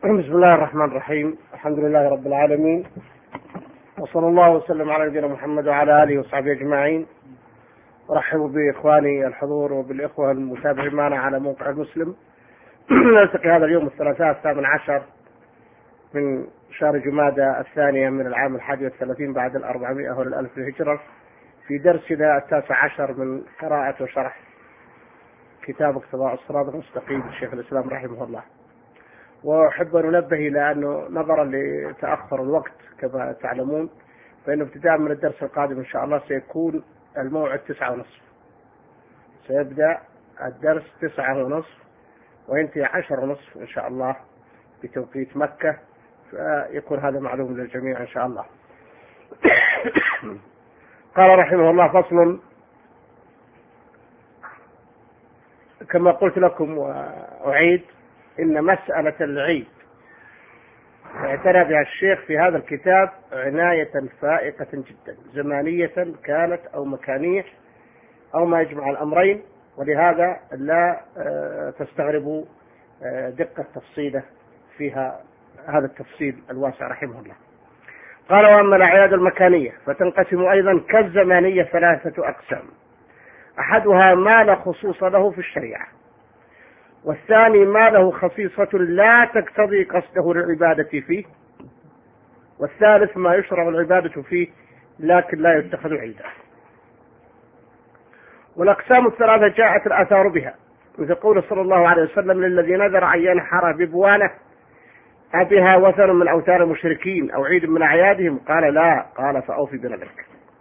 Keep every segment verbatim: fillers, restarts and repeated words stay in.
بسم الله الرحمن الرحيم. الحمد لله رب العالمين، وصلى الله وسلم على نبينا محمد وعلى آله وصحبه أجمعين. أرحب بإخواني الحضور وبالإخوة المتابعين معنا على موقع المسلم. نلتقي هذا اليوم الثلاثاء الثامن عشر من شهر جمادى الثانية من العام الحادي والثلاثين بعد الأربعمائة والألف الهجرة في درسنا التاسع عشر من قراءة وشرح كتاب اقتضاء الصراط المستقيم للشيخ الإسلام رحمه الله. وأحب أن أنبه إلى أنه نظرا لتأخر الوقت كما تعلمون، فإنه ابتداء من الدرس القادم إن شاء الله سيكون الموعد تسعة ونصف، سيبدأ الدرس تسعة ونصف وينتهي عشر ونصف إن شاء الله بتوقيت مكة، فيكون هذا معلوم للجميع إن شاء الله. قال رحمه الله: فصل. كما قلت لكم وأعيد، إن مسألة العيد اعتنى بها الشيخ في هذا الكتاب عناية فائقة جدا، زمانية كانت أو مكانية أو ما يجمع الأمرين، ولهذا لا تستغربوا دقة تفصيله فيها هذا التفصيل الواسع رحمه الله. قال: وأما الأعياد المكانية فتنقسم أيضا كالزمانية ثلاثة أقسام: أحدها ما لا خصوص له في الشريعة، والثاني ما له خصيصة لا تقتضي قصده للعبادة فيه، والثالث ما يشرع العبادة فيه لكن لا يتخذ عيدا. والأقسام الثلاثة جاءت الآثار بها، مثل قول صلى الله عليه وسلم: للذي نذر أن ينحر ببوانه أبها وثن من أوثان المشركين أو عيد من أعيادهم؟ قال: لا. قال: فأوفي بنذرك.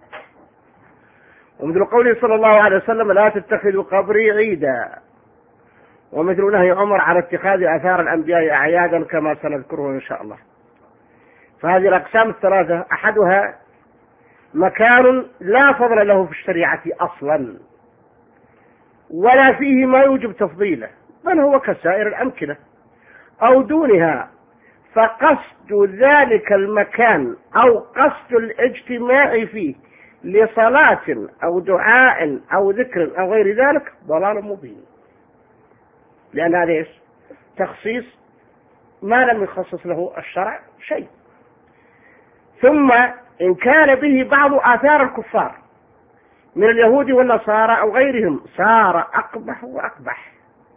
ومثل قوله صلى الله عليه وسلم: لا تتخذوا قبري عيدا. ومثل نهي عمر على اتخاذ آثار الأنبياء أعيادا كما سنذكره إن شاء الله. فهذه الأقسام الثلاثة أحدها مكان لا فضل له في الشريعة أصلا ولا فيه ما يوجب تفضيله، بل هو كسائر الأمكنة أو دونها، فقصد ذلك المكان أو قصد الاجتماع فيه لصلاة أو دعاء أو ذكر أو غير ذلك ضلال مبين، لأن هذا إيش؟ تخصيص ما لم يخصص له الشرع شيء. ثم إن كان به بعض آثار الكفار من اليهود والنصارى أو غيرهم صار أقبح وأقبح،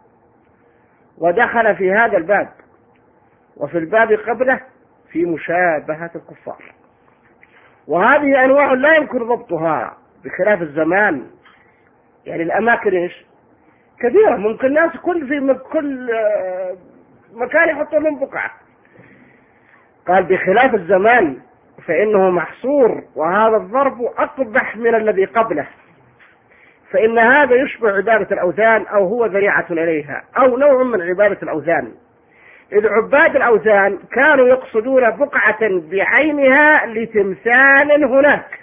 ودخل في هذا الباب وفي الباب قبله في مشابهة الكفار. وهذه أنواع لا يمكن ضبطها بخلاف الزمان، يعني الأماكن إيش؟ كثيرة، ممكن الناس كل في كل مكان يحطون لهم بقعة. قال: بخلاف الزمان فإنه محصور، وهذا الضرب أقبح من الذي قبله، فإن هذا يشبه عبادة الأوثان أو هو ذريعة إليها أو نوع من عبادة الأوثان، إذ عباد الأوثان كانوا يقصدون بقعة بعينها لتمثال هناك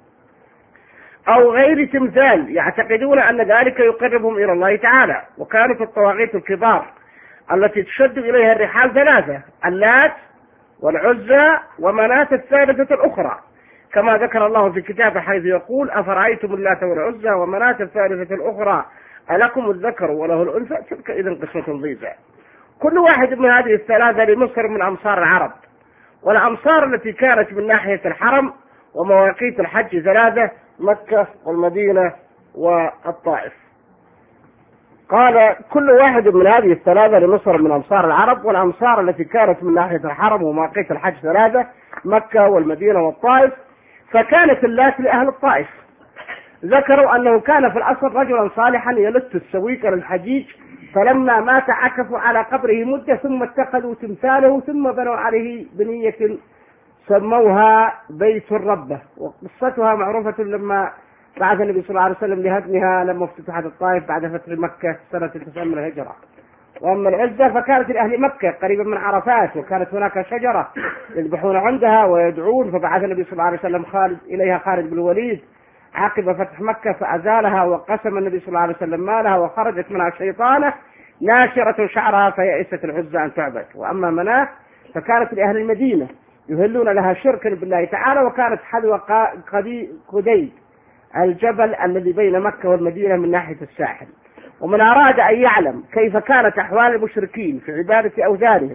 أو غير تمثال، يعتقدون أن ذلك يقربهم إلى الله تعالى. وكانت الطواغيت الكبار التي تشد إليها الرحال ثلاثة: اللات والعزى ومناة الثالثة الأخرى، كما ذكر الله في كتابه حيث يقول: أفرأيتم اللات والعزى ومناة الثالثة الأخرى ألكم الذكر وله الأنثى تلك إذن قسمة ضيزى. كل واحد من هذه الثلاثة لمصر من أمصار العرب، والأمصار التي كانت من ناحية الحرم ومواقيت الحج ثلاثة: مكة والمدينة والطائف. قال: كل واحد من هذه الثلاثة لمصر من أمصار العرب، والأمصار التي كانت من ناحية الحرم ومواقيت الحج ثلاثة: مكة والمدينة والطائف. فكانت اللات لأهل الطائف. ذكروا أنه كان في الأصل رجلا صالحا يلت السويق للحجيج، فلما مات عكفوا على قبره مدة ثم اتخذوا تمثاله ثم بنوا عليه بنية سموها بيت الربة. وقصتها معروفة لما بعث النبي صلى الله عليه وسلم لهدمها لما افتتحت الطائف بعد فتح مكة سنة تسع من الهجرة. وأما العزة فكانت لأهل مكة قريبا من عرفات، وكانت هناك شجرة يذبحون عندها ويدعون، فبعث النبي صلى الله عليه وسلم خالد إليها خالد بن الوليد عقب فتح مكة فأزالها، وقسم النبي صلى الله عليه وسلم مالها، وخرجت منها شيطانة ناشرة شعرها فيئست العزة أن تعبد. وأما مناه فكانت لأهل المدينة يهلون لها شركا بالله تعالى، وكانت حذو قديد الجبل الذي بين مكة والمدينة من ناحية الساحل. ومن أراد أن يعلم كيف كانت أحوال المشركين في عبادة أوثانهم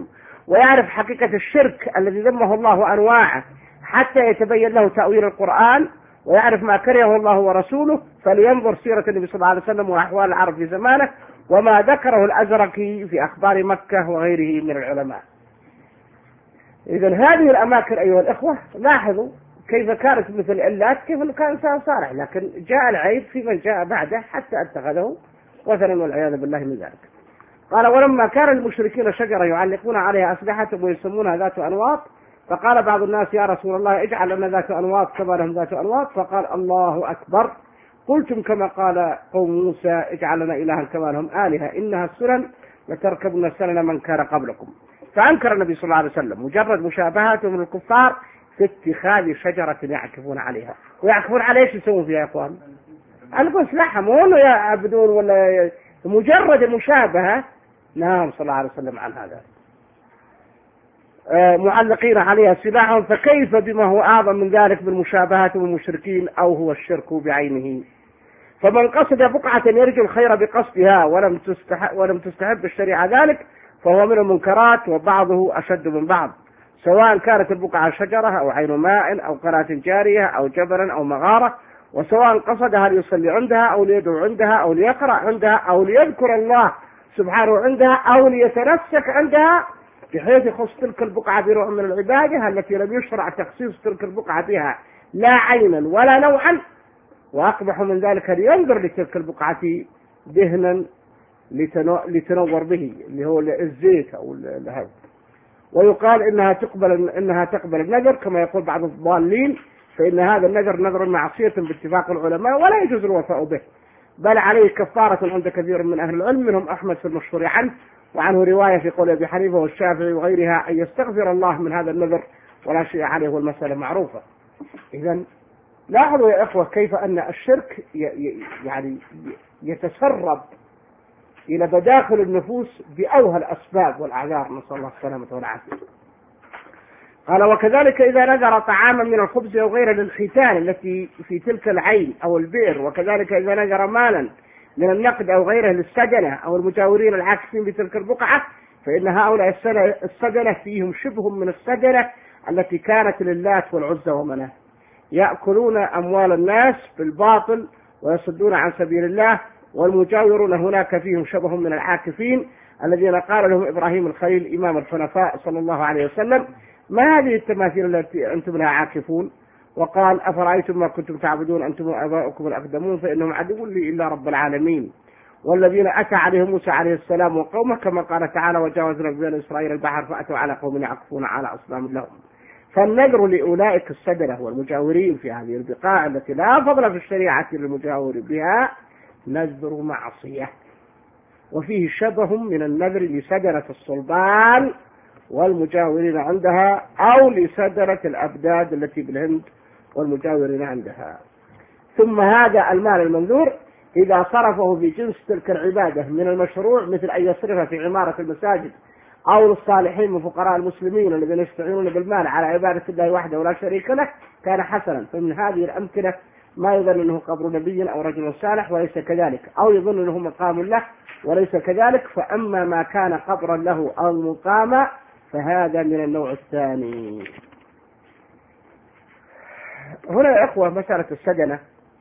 ويعرف حقيقة الشرك الذي ذمه الله وأنواعه حتى يتبين له تأويل القرآن، ويعرف ما كرهه الله ورسوله، فلينظر سيرة النبي صلى الله عليه وسلم وأحوال العرب في زمانه وما ذكره الأزرقي في أخبار مكة وغيره من العلماء. إذن هذه الأماكن أيها الإخوة لاحظوا كيف كانت مثل الإلات، كيف كان إنسان صالح، لكن جاء العيب في من جاء بعده حتى اتخذه وثنا والعياذ بالله من ذلك. قال: ولما كان المشركين شجرة يعلقون عليها أسلحتهم ويسمونها ذات أنواط، فقال بعض الناس: يا رسول الله اجعل لنا ذات أنواط كما لهم ذات أنواط. فقال: الله أكبر، قلتم كما قال قوم موسى اجعل لنا إلها كما لهم آلهة إنها السنن لتركبن سنن من كان قبلكم. فأنكر النبي صلى الله عليه وسلم مجرد مشابهاتهم من الكفار في اتخاذ شجرة يعكفون عليها. ويعكفون على ايش يسوون فيها يا اخوان؟ القوا سلاحهم، مو انه يعبدون ولا مجرد المشابهة. نهاهم صلى الله عليه وسلم عن هذا. آه معلقين عليها سلاحهم، فكيف بما هو أعظم من ذلك بالمشابهات والمشركين أو هو الشرك بعينه. فمن قصد بقعة يرجو الخير بقصدها ولم تستحب, ولم تستحب الشريعة ذلك فهو من المنكرات، وبعضه أشد من بعض، سواء كانت البقعة شجرة أو عين ماء أو قناة جارية أو جبل أو مغارة، وسواء قصدها ليصلي عندها أو ليدعو عندها أو ليقرأ عندها أو ليذكر الله سبحانه عندها أو ليتنسك عندها، بحيث يخص تلك البقعة بنوع من العبادة التي لم يشرع تخصيص تلك البقعة بها لا عينا ولا نوعا. وأقبح من ذلك لينظر لتلك البقعة دهنا لتنور به، اللي هو الزيت أو الهواء، ويقال إنها تقبل إنها تقبل النذر كما يقول بعض الضالين، فإن هذا النذر نذر معصية باتفاق العلماء ولا يجوز الوفاء به، بل عليه كفارة عند كثير من أهل العلم منهم أحمد في المشهور عنه، وعنه رواية في قول أبي حنيفة والشافعي وغيرها أن يستغفر الله من هذا النذر ولا شيء عليه، والمسألة معروفة. إذن لاحظوا يا إخوة كيف أن الشرك يعني يتسرب إلى بداخل النفوس بأوهى الأسباب والأعذار، نسأل الله السلامة والعافية. قال: وكذلك إذا نذر طعاما من الخبز أو غيره للختان التي في تلك العين أو البئر، وكذلك إذا نذر مالا من النقد أو غيره للسجنة أو المجاورين العاكسين بتلك البقعة، فإن هؤلاء السجنة فيهم شبه من السجنة التي كانت للات والعزى ومناه، يأكلون أموال الناس بالباطل ويصدون عن سبيل الله، والمجاورون هناك فيهم شبه من العاكفين الذين قال لهم إبراهيم الخليل إمام الحنفاء صلى الله عليه وسلم: ما هذه التماثيل التي أنتم لها عاكفون؟ وقال: أفرأيتم ما كنتم تعبدون أنتم وآباؤكم الأقدمون فإنهم عدو لي إلا رب العالمين. والذين أتى عليهم موسى عليه السلام وقومه كما قال تعالى: وجاوزنا ببني إسرائيل البحر فأتوا على قوم يعكفون على أصنام لهم. فالنذر لأولئك السدنة والمجاورين في هذه البقاع التي لا فضل في الشريعة للمجاور بها نذر معصية، وفيه شبه من النذر لسدنة الصلبان والمجاورين عندها، أو لسدنة الأبداد التي بالهند والمجاورين عندها. ثم هذا المال المنذور إذا صرفه في جنس تلك العبادة من المشروع، مثل أن يصرفه في عمارة المساجد أو للصالحين من فقراء المسلمين الذين يستعينون بالمال على عبادة الله وحده ولا شريك له، كان حسنا. فمن هذه الأمثلة ما يظن أنه قبر نبي أو رجل صالح وليس كذلك، أو يظن أنه مقام له وليس كذلك. فأما ما كان قبرا له أو مقاما فهذا من النوع الثاني. هنا يا إخوة مسألة السجنة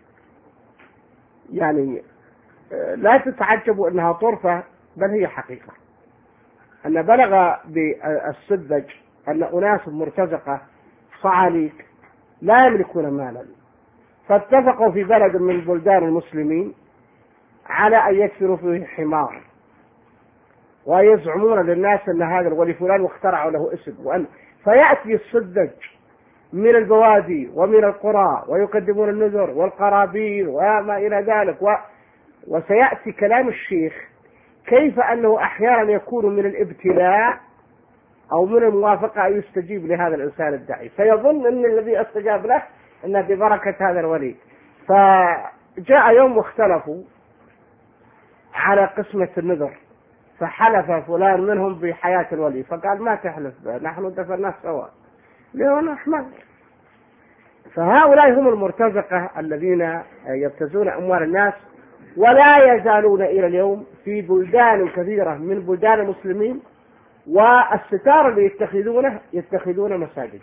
يعني لا تتعجبوا أنها طرفة، بل هي حقيقة، أن بلغ بالسذج أن أناس مرتزقة صعاليك لا يملكون مالا، فاتفقوا في بلد من بلدان المسلمين على أن يكسروا فيه حمار، ويزعمون للناس أن هذا الولي فلان واخترعوا له اسم، وأن فيأتي السذج من البوادي ومن القرى ويقدمون النذر والقرابين وما إلى ذلك و... وسيأتي كلام الشيخ كيف أنه أحيانا يكون من الابتلاء أو من الموافقة أن يستجيب لهذا الإنسان الداعي، فيظن أن الذي استجاب له أنه ببركة هذا الولي. فجاء يوم واختلفوا على قسمة النذر، فحلف فلان منهم بحياة الولي، فقال: ما تحلف به، نحن دفناه سوا، لأنه أحمد. فهؤلاء هم المرتزقة الذين يبتزون أموال الناس، ولا يزالون إلى اليوم في بلدان كثيرة من بلدان المسلمين والستار اللي يتخذونه يتخذون مساجد،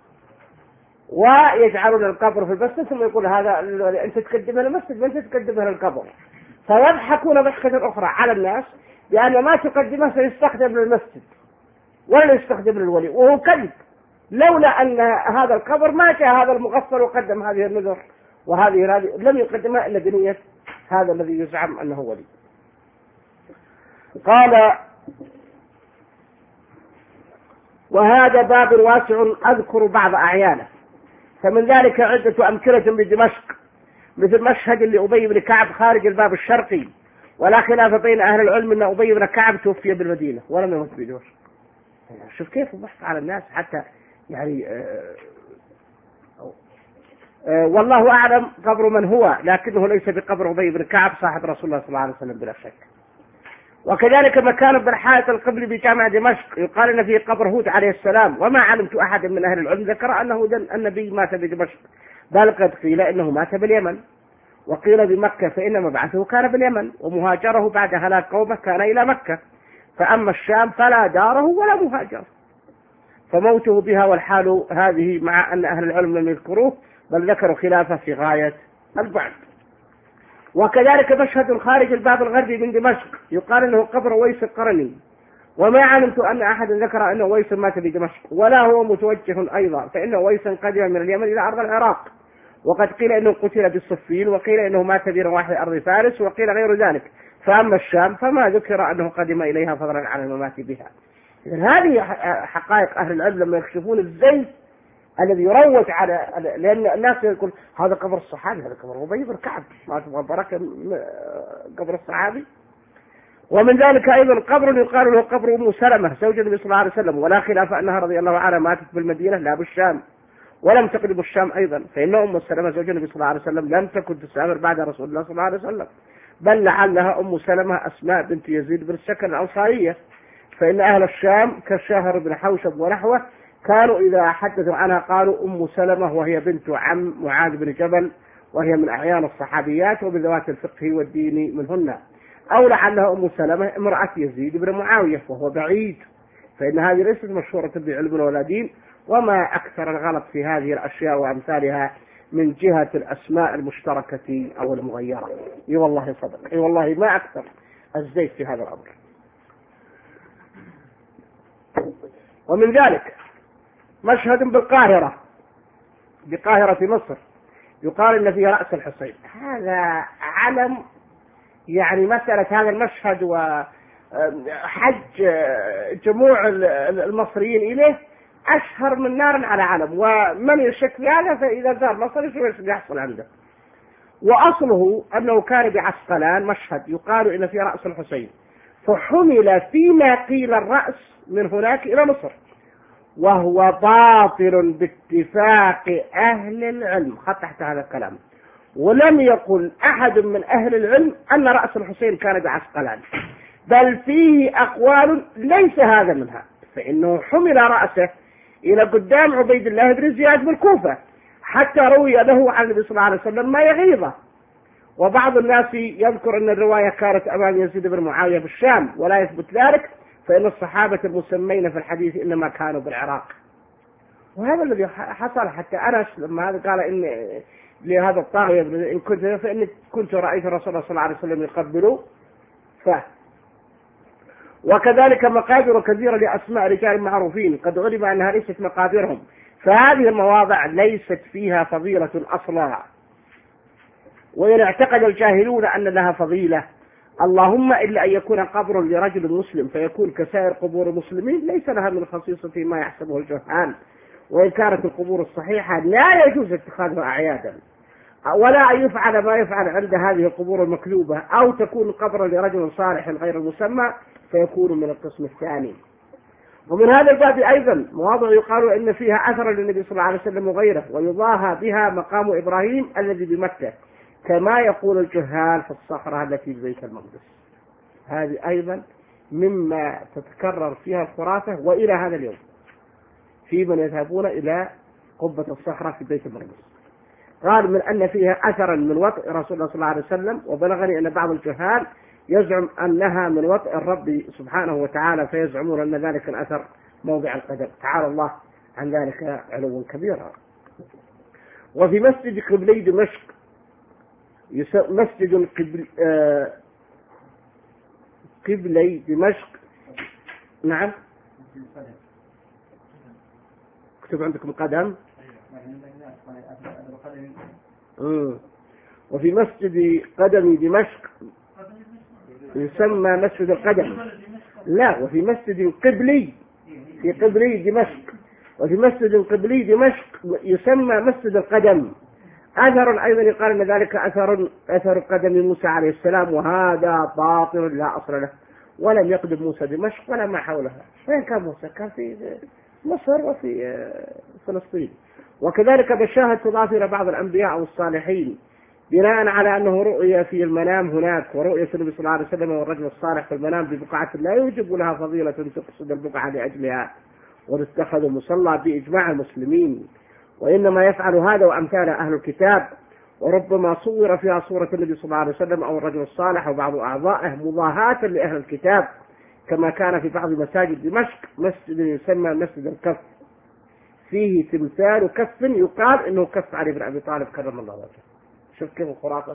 ويجعلون القبر في المسجد، ثم يقول هذا أنت تقدمه للمسجد وأنت تقدمه للقبر، فيضحكون ضحكة أخرى على الناس بأن ما تقدمه سيستخدم للمسجد ولا يستخدم للولي، وهو كذب. لولا أن هذا القبر ما جاء هذا المغفر وقدم هذه النذر وهذه هذه لم يقدمها إلا بنية هذا الذي يزعم أنه ولي. قال: وهذا باب واسع أذكر بعض أعيانه، فمن ذلك عدة أمثلة بدمشق، مثل مشهد لأبي بن كعب خارج الباب الشرقي، ولا خلاف بين أهل العلم أن أبي بن كعب توفي بالمدينة ولم يمت بدمشق. شوف كيف البحث على الناس حتى يعني آه آه والله أعلم قبر من هو، لكنه ليس بقبر أبي بن كعب صاحب رسول الله صلى الله عليه وسلم بلا شك. وكذلك مكان بالحائط القبلي بجامع دمشق يقال إن فيه قبر هود عليه السلام، وما علمت أحد من أهل العلم ذكر أنه النبي مات بدمشق، بل قد قيل إنه مات باليمن، وقيل بمكة فإن مبعثه كان باليمن، ومهاجره بعد هلاك قومه كان إلى مكة، فأما الشام فلا داره ولا مهاجر، فموته بها والحال هذه، مع أن أهل العلم لم يذكروه بل ذكروا خلافه في غاية البعد. وكذلك مشهد خارج الباب الغربي من دمشق يقال انه قبر ويس القرني، وما علمت ان احد ذكر انه ويس مات بدمشق، ولا هو متوجه ايضا، فان ويسا قدم من اليمن الى ارض العراق، وقد قيل انه قتل بالصفين، وقيل انه مات برواح ارض فارس، وقيل غير ذلك. فاما الشام فما ذكر انه قدم اليها فضلا عن الممات بها. اذن هذه حقائق اهل العلم لما يكشفون الزيت الذي يروج على، لأن الناس يقول هذا قبر الصحابي، هذا قبر أبي بن كعب، ما تبغى بركة قبر الصحابي. ومن ذلك أيضا قبر يقال له قبر أم سلمة زوج النبي صلى الله عليه وسلم، ولا خلاف أنها رضي الله عنها ماتت بالمدينة لا بالشام، ولم تقرب الشام أيضا، فإن أم سلمة زوج النبي صلى الله عليه وسلم لم تكن تسافر بعد رسول الله صلى الله عليه وسلم، بل لعلها أم سلمة أسماء بنت يزيد بن السكن الأنصارية، فإن أهل الشام كالشاهر بن حوشب ونحوه كانوا إذا حدثوا عنها قالوا أم سلمة، وهي بنت عم معاذ بن جبل، وهي من أعيان الصحابيات وبذوات الفقه والدين منهن، أو لعلها أم سلمة امرأة يزيد بن معاوية، وهو بعيد، فإن هذه ليست مشهورة بعلم ولا دين، وما أكثر الغلط في هذه الأشياء وأمثالها من جهة الأسماء المشتركة أو المغيرة. اي والله صدق، اي والله ما أكثر الزيت في هذا الأمر. ومن ذلك مشهد بالقاهرة، بقاهرة مصر، يقال إن فيها رأس الحسين. هذا علم، يعني مسألة هذا المشهد وحج جموع المصريين إليه أشهر من نار على علم، ومن يشك في هذا فإذا زار مصر يشوف يحصل عنده. وأصله أنه كان بعسقلان مشهد يقال إن فيه رأس الحسين، فحمل فيما قيل الرأس من هناك إلى مصر، وهو باطل باتفاق أهل العلم. خط تحت هذا الكلام، ولم يقل أحد من أهل العلم أن رأس الحسين كان بعسقلان، بل فيه أقوال ليس هذا منها، فإنه حمل رأسه إلى قدام عبيد الله بن زياد بالكوفة، حتى روي له عن النبي صلى الله عليه وسلم ما يغيظه. وبعض الناس يذكر أن الرواية كانت أمام يزيد بن معاوية بالشام، ولا يثبت ذلك، فإن الصحابة المسمين في الحديث إنما كانوا بالعراق. وهذا الذي حصل، حتى أنس لما هذا قال إن لهذا الطاغية إن كنت فإن كنت رأيت الرسول صلى الله عليه وسلم يقبله. ف وكذلك مقابر كثيرة لأسماء رجال معروفين قد علم أنها ليست مقابرهم، فهذه المواضع ليست فيها فضيلة أصلا، وإن اعتقد الجاهلون أن لها فضيلة اللهم إلا أن يكون قبر لرجل مسلم فيكون كسائر قبور المسلمين ليس لها من خصيصة ما يحسبه الجهال. وإن كانت القبور الصحيحة لا يجوز اتخاذها أعيادا، ولا أن يفعل ما يفعل عند هذه القبور المكذوبة، أو تكون قبرا لرجل صالح غير المسمى فيكون من القسم الثاني. ومن هذا الباب أيضا مواضع يقال إن فيها أثر للنبي صلى الله عليه وسلم وغيره، ويضاهى بها مقام إبراهيم الذي بمكة، كما يقول الجهال في الصخرة التي في بيت المقدس. هذه أيضا مما تتكرر فيها الخرافة وإلى هذا اليوم، في من يذهبون إلى قبة الصخرة في بيت المقدس. قال من أن فيها أثرا من وطء رسول الله صلى الله عليه وسلم، وبلغني أن بعض الجهال يزعم أنها من وطئ الرب سبحانه وتعالى، فيزعمون أن ذلك الأثر موضع القدم، تعالى الله عن ذلك علوا كبيرا. وفي مسجد قبلي دمشق مسجد قبل آه قبلي دمشق نعم اكتب عندكم قدم. مم. وفي مسجد قدم دمشق يسمى مسجد القدم، لا وفي مسجد قبلي في قبلي دمشق وفي مسجد قبلي دمشق يسمى مسجد القدم. أثر أيضا يقال أن ذلك أثر أثر قدم موسى عليه السلام، وهذا باطل لا أصل له، ولم يقدم موسى دمشق ولا ما حولها. وين كان موسى؟ كان في مصر وفي فلسطين. وكذلك بشاهد تضاف إلى بعض الأنبياء أو الصالحين بناء على أنه رؤيا في المنام هناك، ورؤية النبي صلى الله عليه وسلم والرجل الصالح في المنام ببقعة لا يوجب لها فضيلة تقصد البقعة لأجلها واتخذوا مصلى بإجماع المسلمين، وإنما يفعل هذا وأمثال أهل الكتاب. وربما صور فيها صورة النبي صلى الله عليه وسلم أو الرجل الصالح أو بعض أعضائه مضاهاة لأهل الكتاب، كما كان في بعض مساجد دمشق مسجد يسمى مسجد الكف فيه تمثال كف يقال إنه كف علي بن أبي طالب كرم الله وجهه. شوف كيف الخرافة،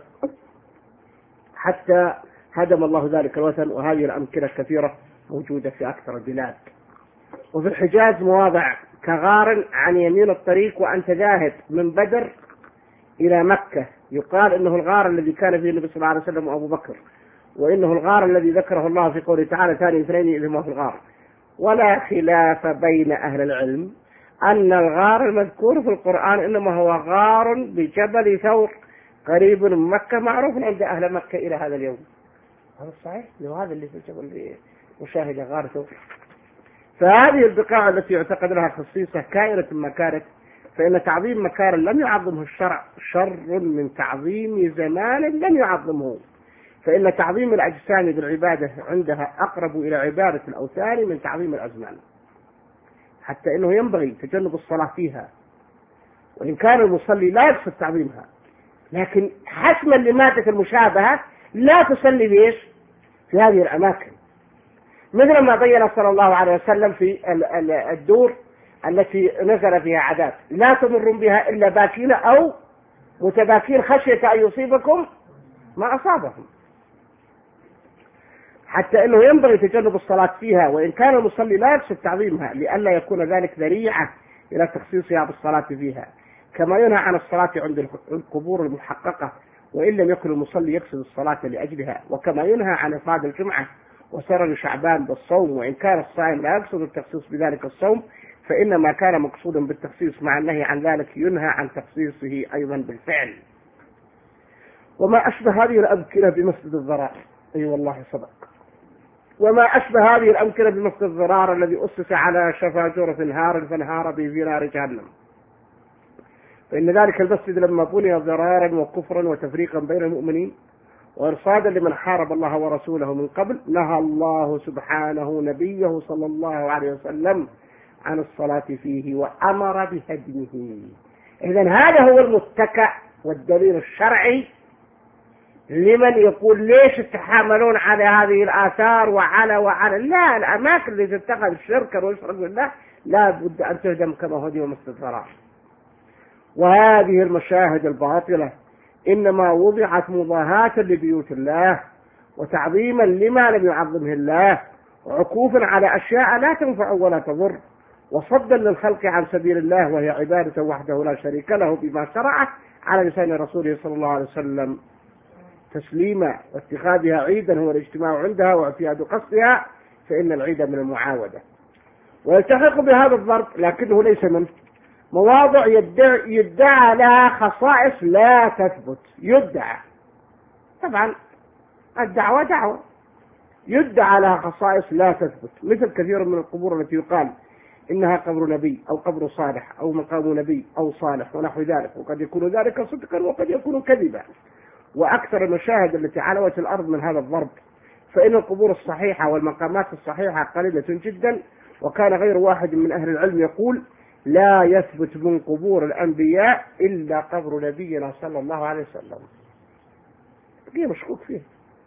حتى هدم الله ذلك الوثن. وهذه الأمكنة كثيرة موجودة في أكثر البلاد. وفي الحجاز مواضع كغار عن يمين الطريق وأنت ذاهب من بدر إلى مكة، يقال إنه الغار الذي كان فيه النبي صلى الله عليه وسلم وأبو بكر، وإنه الغار الذي ذكره الله في قوله تعالى ثاني اثنين إذ هما في الغار. ولا خلاف بين أهل العلم أن الغار المذكور في القرآن إنما هو غار بجبل ثور قريب من مكة، معروف عند أهل مكة إلى هذا اليوم. هذا صحيح، وهذا اللي في الجبل مشاهدة غار ثور. فهذه البقاع التي يعتقد لها خصيصة كائنة ما كانت، فإن تعظيم مكان لم يعظمه الشرع شر من تعظيم زمان لم يعظمه، فإن تعظيم الأجسام بالعبادة عندها أقرب إلى عبادة الأوثان من تعظيم الأزمان، حتى إنه ينبغي تجنب الصلاة فيها، وإن كان المصلي لا يقصد تعظيمها، لكن حسما لمادة المشابهة لا تصلي بإيش في هذه الأماكن، مثل ما بين صلى الله عليه وسلم في الدور التي نزل فيها عذاب لا تمرون بها إلا باكين أو متباكين خشية أن يصيبكم ما أصابهم، حتى أنه ينبغي تجنب الصلاة فيها وإن كان المصلي لا يقصد تعظيمها، لئلا يكون ذلك ذريعة إلى تخصيصها بالصلاة فيها، كما ينهى عن الصلاة عند القبور المحققة وإن لم يكن المصلي يقصد الصلاة لأجلها، وكما ينهى عن إفراد الجمعة وسرر شعبان بالصوم وإن كان الصائم لا يقصد التخصيص بذلك الصوم، فإن ما كان مقصودا بالتخصيص مع النهي عن ذلك ينهى عن تخصيصه أيضا بالفعل. وما أشبه هذه الأمكنة بمسجد الضرار، أي أيوة والله صدق، وما أشبه هذه الأمكنة بمسجد الضرار الذي أسس على شفا جرف هار فانهار به في نار جهنم، فإن ذلك المسجد لما بني ضرارا وكفرا وتفريقا بين المؤمنين وإرصادا لمن حارب الله ورسوله من قبل، نهى الله سبحانه نبيه صلى الله عليه وسلم عن الصلاة فيه وأمر بهدمه. إذن هذا هو المتكأ والدليل الشرعي لمن يقول ليش تتحاملون على هذه الآثار وعلى وعلى لا، الأماكن التي تتخذ شركا ويشرك بالله لا بد أن تهدم كما هدم مسجد الضرار. وهذه المشاهد الباطلة إنما وضعت مضاهاة لبيوت الله وتعظيما لما لم يعظمه الله وعكوفا على أشياء لا تنفع ولا تضر وصدا للخلق عن سبيل الله، وهي عبادة وحده لا شريك له بما شرعه على لسان رسوله صلى الله عليه وسلم تسليما، واتخاذها عيدا هو الاجتماع عندها واعتياد قصدها، فإن العيد من المعاودة. ويلتحق بهذا الضرب لكنه ليس منه مواضع يدعى, يدعى لها خصائص لا تثبت، يدعى طبعا الدعوة دعوة يدعى لها خصائص لا تثبت، مثل كثير من القبور التي يقال إنها قبر نبي أو قبر صالح أو مقام نبي أو صالح ونحو ذلك، وقد يكون ذلك صدقا وقد يكون كذبا. وأكثر المشاهد التي على وجه الأرض من هذا الضرب، فإن القبور الصحيحة والمقامات الصحيحة قليلة جدا، وكان غير واحد من أهل العلم يقول لا يثبت من قبور الأنبياء إلا قبر نبينا صلى الله عليه وسلم، هي مشكوك فيه،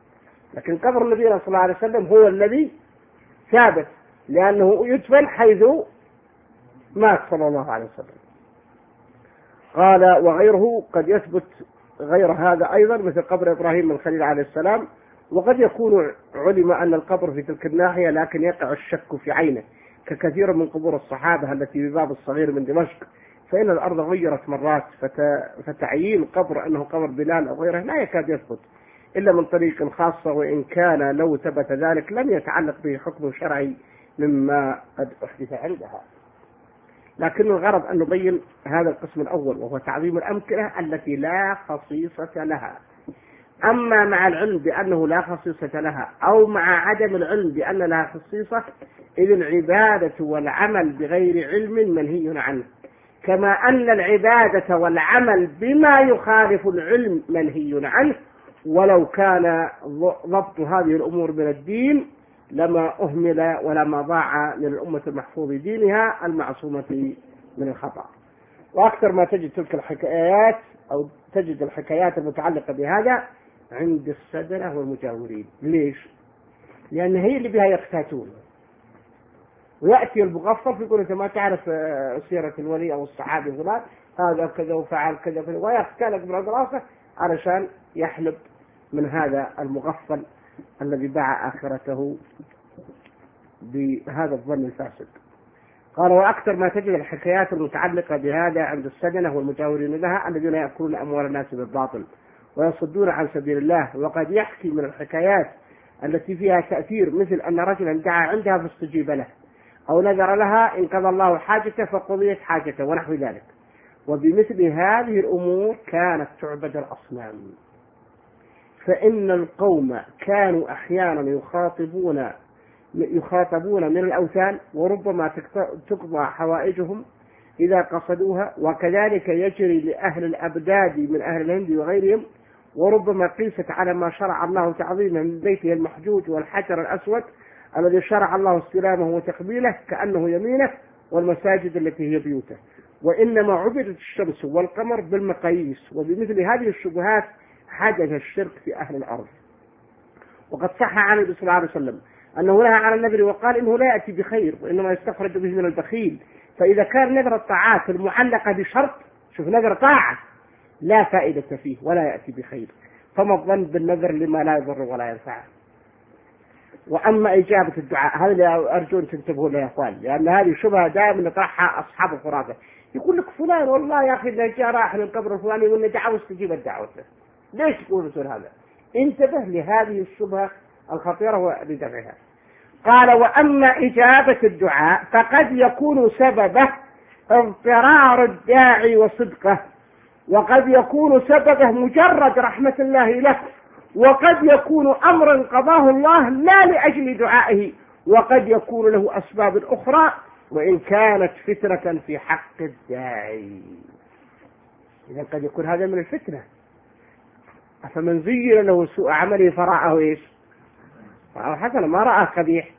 لكن قبر النبي صلى الله عليه وسلم هو الذي ثابت، لأنه يدفن حيث مات صلى الله عليه وسلم. قال وغيره قد يثبت غير هذا أيضا، مثل قبر إبراهيم من الخليل عليه السلام، وقد يكون علم أن القبر في تلك الناحية لكن يقع الشك في عينه، ككثير من قبور الصحابة التي بباب الصغير من دمشق، فإن الأرض غيرت مرات، فتعيين قبر أنه قبر بلال أو غيره لا يكاد يثبت إلا من طريق خاصة، وإن كان لو ثبت ذلك لم يتعلق به حكم شرعي مما قد أحدث عندها. لكن الغرض أن نبين هذا القسم الأول، وهو تعظيم الأمكنة التي لا خصيصة لها. أما مع العلم بأنه لا خصيصة لها أو مع عدم العلم بأن لها خصيصة، إذ العبادة والعمل بغير علم منهي عنه، كما أن العبادة والعمل بما يخالف العلم منهي عنه، ولو كان ضبط هذه الأمور من الدين لما أهمل ولما ضاع من الأمة المحفوظ دينها المعصومة من الخطأ. وأكثر ما تجد تلك الحكايات أو تجد الحكايات المتعلقة بهذا عند السدنة والمجاورين. ليش؟ لأن هي اللي بها يقتاتون، ويأتي المغفر يقول أنت ما تعرف سيرة الولي أو الصحابي فلان هذا كذا وفعل كذا كذا، ويختلق بالراسه علشان يحلب من هذا المغفل الذي باع آخرته بهذا الظن الفاسد. قال وأكثر ما تجد الحكايات المتعلقة بهذا عند السجنة والمجاورين لها الذين يأكلون أموال الناس بالباطل ويصدون عن سبيل الله. وقد يحكي من الحكايات التي فيها تأثير، مثل أن رجلا دعا عندها فاستجيب له، أو نذر لها إن قضى الله حاجته فقضيت حاجته، ونحو ذلك. وبمثل هذه الأمور كانت تعبد الأصنام، فإن القوم كانوا أحيانا يخاطبون يخاطبون من الأوثان، وربما تقضى حوائجهم إذا قصدوها، وكذلك يجري لأهل الأبداد من أهل الهند وغيرهم، وربما قيست على ما شرع الله تعظيمه من بيته المحجوج والحجر الأسود الذي شرع الله استلامه وتقبيله كأنه يمينه، والمساجد التي هي بيوته. وإنما عبدت الشمس والقمر بالمقاييس، وبمثل هذه الشبهات حدث الشرك في أهل الأرض. وقد صح عن النبي صلى الله عليه وسلم أنه نهى عن النذر وقال إنه لا يأتي بخير وإنما يستخرج به من البخيل. فإذا كان نذر الطاعات المعلقة بشرط، شوف نذر طاعة لا فائدة فيه ولا يأتي بخير، فما الظن بالنذر لما لا يضر ولا ينفع. وأما إجابة الدعاء هذا اللي أرجو أن تنتبهوا له يا أخوان، لأن هذه شبهة دائما يطرحها أصحاب الخرافة. يقول لك فلان والله يا أخي إذا جاء راح للقبر الفلاني وإن دعوه استجيب الدعوة. ليش تقول رسول هذا؟ انتبه لهذه الشبهة الخطيرة ولدفعها. قال وأما إجابة الدعاء فقد يكون سببه اضطرار الداعي وصدقه، وقد يكون سببه مجرد رحمة الله له، وقد يكون أمرا قضاه الله لا لأجل دعائه، وقد يكون له أسباب أخرى وإن كانت فتنة في حق الداعي. إذا قد يكون هذا من الفتنة. أفمن زين له سوء عمله فرآه إيش؟ فرآه حسنا، ما رأى قبيح.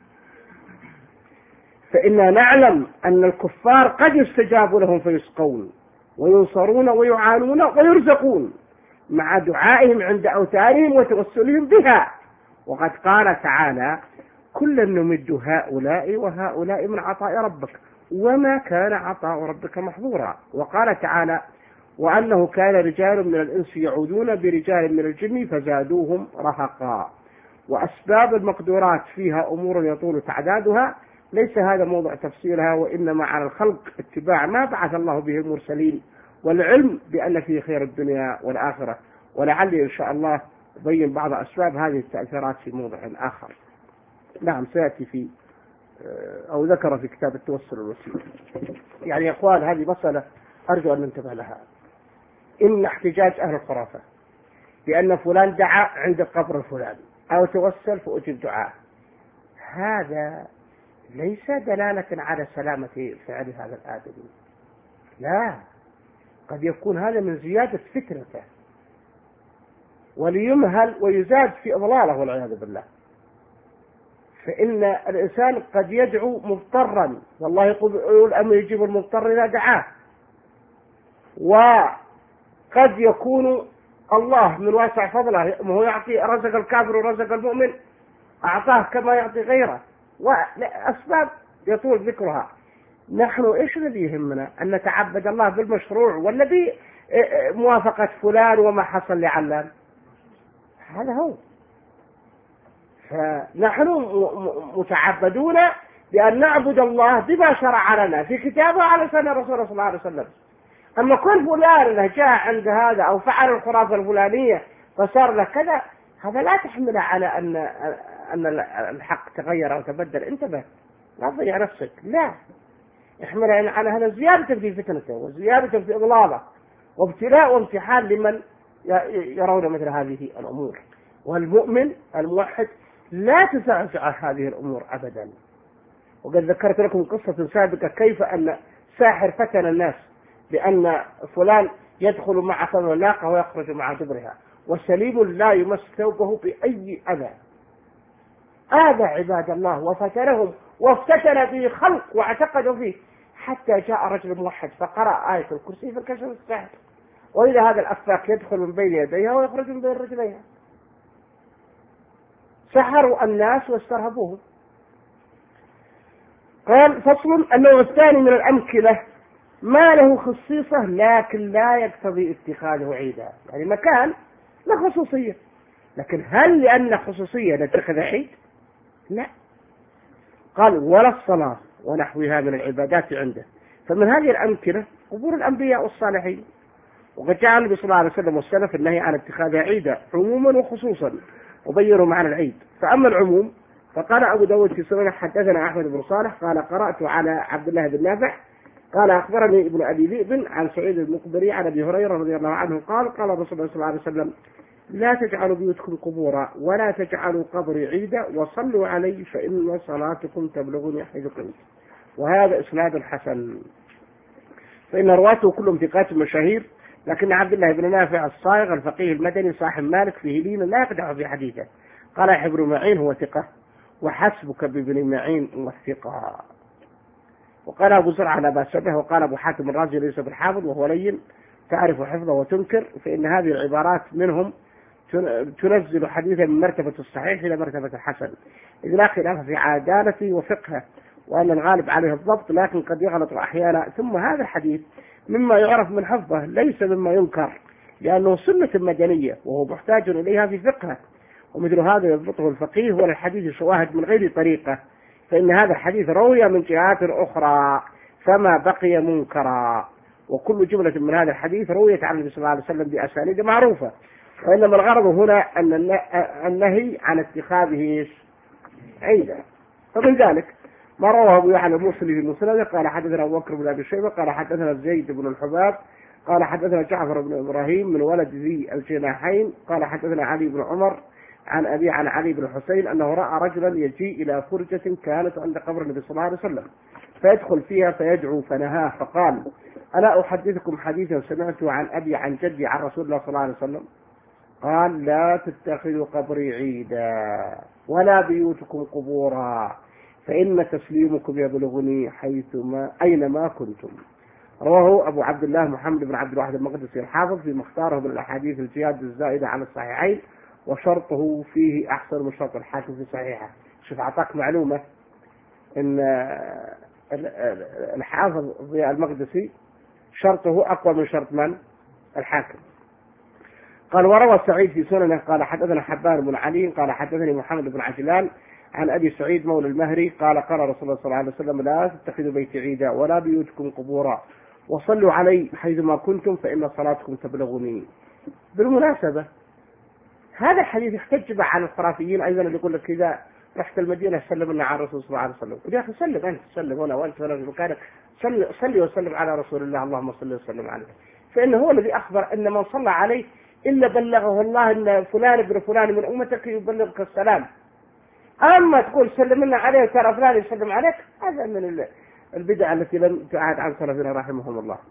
فإنا نعلم أن الكفار قد يستجاب لهم فيسقون وينصرون ويعانون ويرزقون مع دعائهم عند أوتارهم وتوسلهم بها. وقد قال تعالى كلا نمد هؤلاء وهؤلاء من عطاء ربك وما كان عطاء ربك محظورا. وقال تعالى وأنه كان رجال من الإنس يعودون برجال من الجن فزادوهم رهقا. وأسباب المقدورات فيها أمور يطول تعدادها، ليس هذا موضع تفسيرها، وإنما على الخلق اتباع ما بعث الله به المرسلين، والعلم بأن فيه خير الدنيا والآخرة. ولعلي إن شاء الله أبين بعض أسباب هذه التأثيرات في موضع آخر. نعم سيأتي في أو ذكر في كتاب التوسل الوسيلة. يعني يا أخوان هذه مسألة أرجو أن ننتبه لها. إن احتجاج أهل الخرافة بأن فلان دعا عند القبر الفلاني أو توسل فأجيب دعاء، هذا ليس دلالة على سلامة فعل هذا الآدمي، لا، قد يكون هذا من زيادة فتنته وليمهل ويزاد في أضلاله والعياذ بالله. فإن الإنسان قد يدعو مضطرا، والله يقول أمر يجيب المضطر إذا دعاه، وقد يكون الله من واسع فضله هو يعطي، رزق الكافر ورزق المؤمن، أعطاه كما يعطي غيره، وأسباب يطول ذكرها. نحن إيش الذي يهمنا؟ أن نتعبد الله بالمشروع ولا بموافقة فلان وما حصل لعلان؟ هذا هو. فنحن متعبدون بأن نعبد الله بما شرع لنا في كتابه على سنة رسول صلى الله عليه وسلم. أما كل فلان جاء عند هذا أو فعل الخرافة الفلانية فصار له كذا، هذا لا تحمله على أن أن الحق تغير أو تبدل. انتبه، لا تضيع نفسك، لا، احمله على هذا زيادة في فتنته وزيادة في إضلاله وابتلاء وامتحان لمن يرون مثل هذه الأمور. والمؤمن الموحد لا تزعزع هذه الأمور أبدا. وقد ذكرت لكم قصة سابقة كيف أن ساحر فتن الناس بأن فلان يدخل مع فم الناقة ويخرج مع دبرها، وسليم لا يمس ثوبه بأي أذى. آذى عباد الله وفتنهم وافتتن به خلق واعتقدوا فيه، حتى جاء رجل موحد فقرأ آية الكرسي فكشف الساحر، وإلى هذا الأفاك يدخل من بين يديها ويخرج من بين رجليها. سحروا الناس واسترهبوهم. قال فصل: النوع الثاني من الأمكنة ما له خصيصة لكن لا يقتضي اتخاذه عيدا، يعني مكان له خصوصية، لكن هل لأن خصوصية نتخذ عيد؟ لا. قال: ولا الصلاة ونحوها من العبادات عنده. فمن هذه الأمكنة قبور الأنبياء والصالحين، وقد جاء النبي صلى الله عليه وسلم والسلف النهي عن اتخاذها عيدا عموما وخصوصا، وبينوا معنى العيد. فأما العموم فقال أبو داود في سننه: حدثنا أحمد بن صالح قال قرأت على عبد الله بن نافع قال أخبرني ابن أبي ذئب عن سعيد المقبري عن أبي هريرة رضي الله عنه قال: قال رسول الله صلى الله عليه وسلم: لا تجعلوا بيوتكم قبورا ولا تجعلوا قبري عيدا وصلوا علي فإن صلاتكم تبلغني حيث كنت. وهذا إسناد حسن، فإن رواته كلهم ثقات مشاهير، لكن عبد الله بن نافع الصائغ الفقيه المدني صاحب مالك في هلين لا يقدح في حديثه. قال يحيى بن معين هو ثقة، وحسبك بابن معين والثقة. وقال أبو زرع على باس به، وقال أبو حاتم الرازي ليس بالحافظ وهو لين تعرف حفظه وتنكر، فإن هذه العبارات منهم تنزل حديثا من مرتبة الصحيح إلى مرتبة الحسن، إذ لا خلاف في عدالته وفقهه وأن الغالب عليه الضبط، لكن قد يغلط أحيانا. ثم هذا الحديث مما يعرف من حفظه ليس مما ينكر، لأنه سنة مدنية وهو محتاج إليها في فقهه، ومثل هذا يضبطه الفقيه وللحديث شواهد من غير طريقة، فإن هذا الحديث روي من جهات أخرى فما بقي منكرا. وكل جملة من هذا الحديث رويت عن النبي صلى الله عليه وسلم بأسانيد معروفة، وإنما الغرض هنا أن النهي عن اتخاذه عيدا. فمن ذلك ما رواه أبو يحيى الموصلي في مسنده قال حدثنا أبو بكر بن أبي شيبة قال حدثنا زيد بن الحباب قال حدثنا جعفر بن إبراهيم من ولد ذي الجناحين قال حدثنا علي بن عمر عن أبي عن علي بن الحسين أنه رأى رجلا يجيء إلى فرجة كانت عند قبر النبي صلى الله عليه وسلم فيدخل فيها فيدعو فنهاه فقال: ألا أحدثكم حديثا سمعته عن أبي عن جدي عن رسول الله صلى الله عليه وسلم؟ قال: لا تتخذوا قبري عيدا ولا بيوتكم قبورا فإن تسليمكم يبلغني حيثما أينما كنتم. رواه أبو عبد الله محمد بن عبد الواحد المقدسي الحافظ في مختاره من الأحاديث الجياد الزائدة على الصحيحين، وشرطه فيه أحسن من شرط الحاكم في صحيحه. شوف أعطاك معلومة إن الحافظ ضياء المقدسي شرطه أقوى من شرط من؟ الحاكم. قال: وروى سعيد في سننه قال حدثنا حبان بن علي قال حدثني محمد بن عجلان عن أبي سعيد مولى المهري قال: قال رسول الله صلى الله عليه وسلم: لا تتخذوا بيتي عيدا ولا بيوتكم قبورا وصلوا علي حيثما كنتم فإن صلاتكم تبلغني. بالمناسبة هذا الحديث يحتج به عن الخرافيين أيضا اللي يقول لك إذا رحت المدينة سلم لنا على الرسول صلى الله عليه وسلم. يا أخي سلم أنت، سلم هنا وأنت هنا في مكانك، صلي وسلم على رسول الله، اللهم صل وسلم عليه، فإنه هو الذي أخبر أن من صلى عليه إلا بلغه الله أن فلان ابن فلان من أمتك يبلغك السلام. أما تقول سلم لنا عليه ترى فلان يسلم عليك، هذا من البدع التي لم تعاد عن سلفنا رحمهم الله.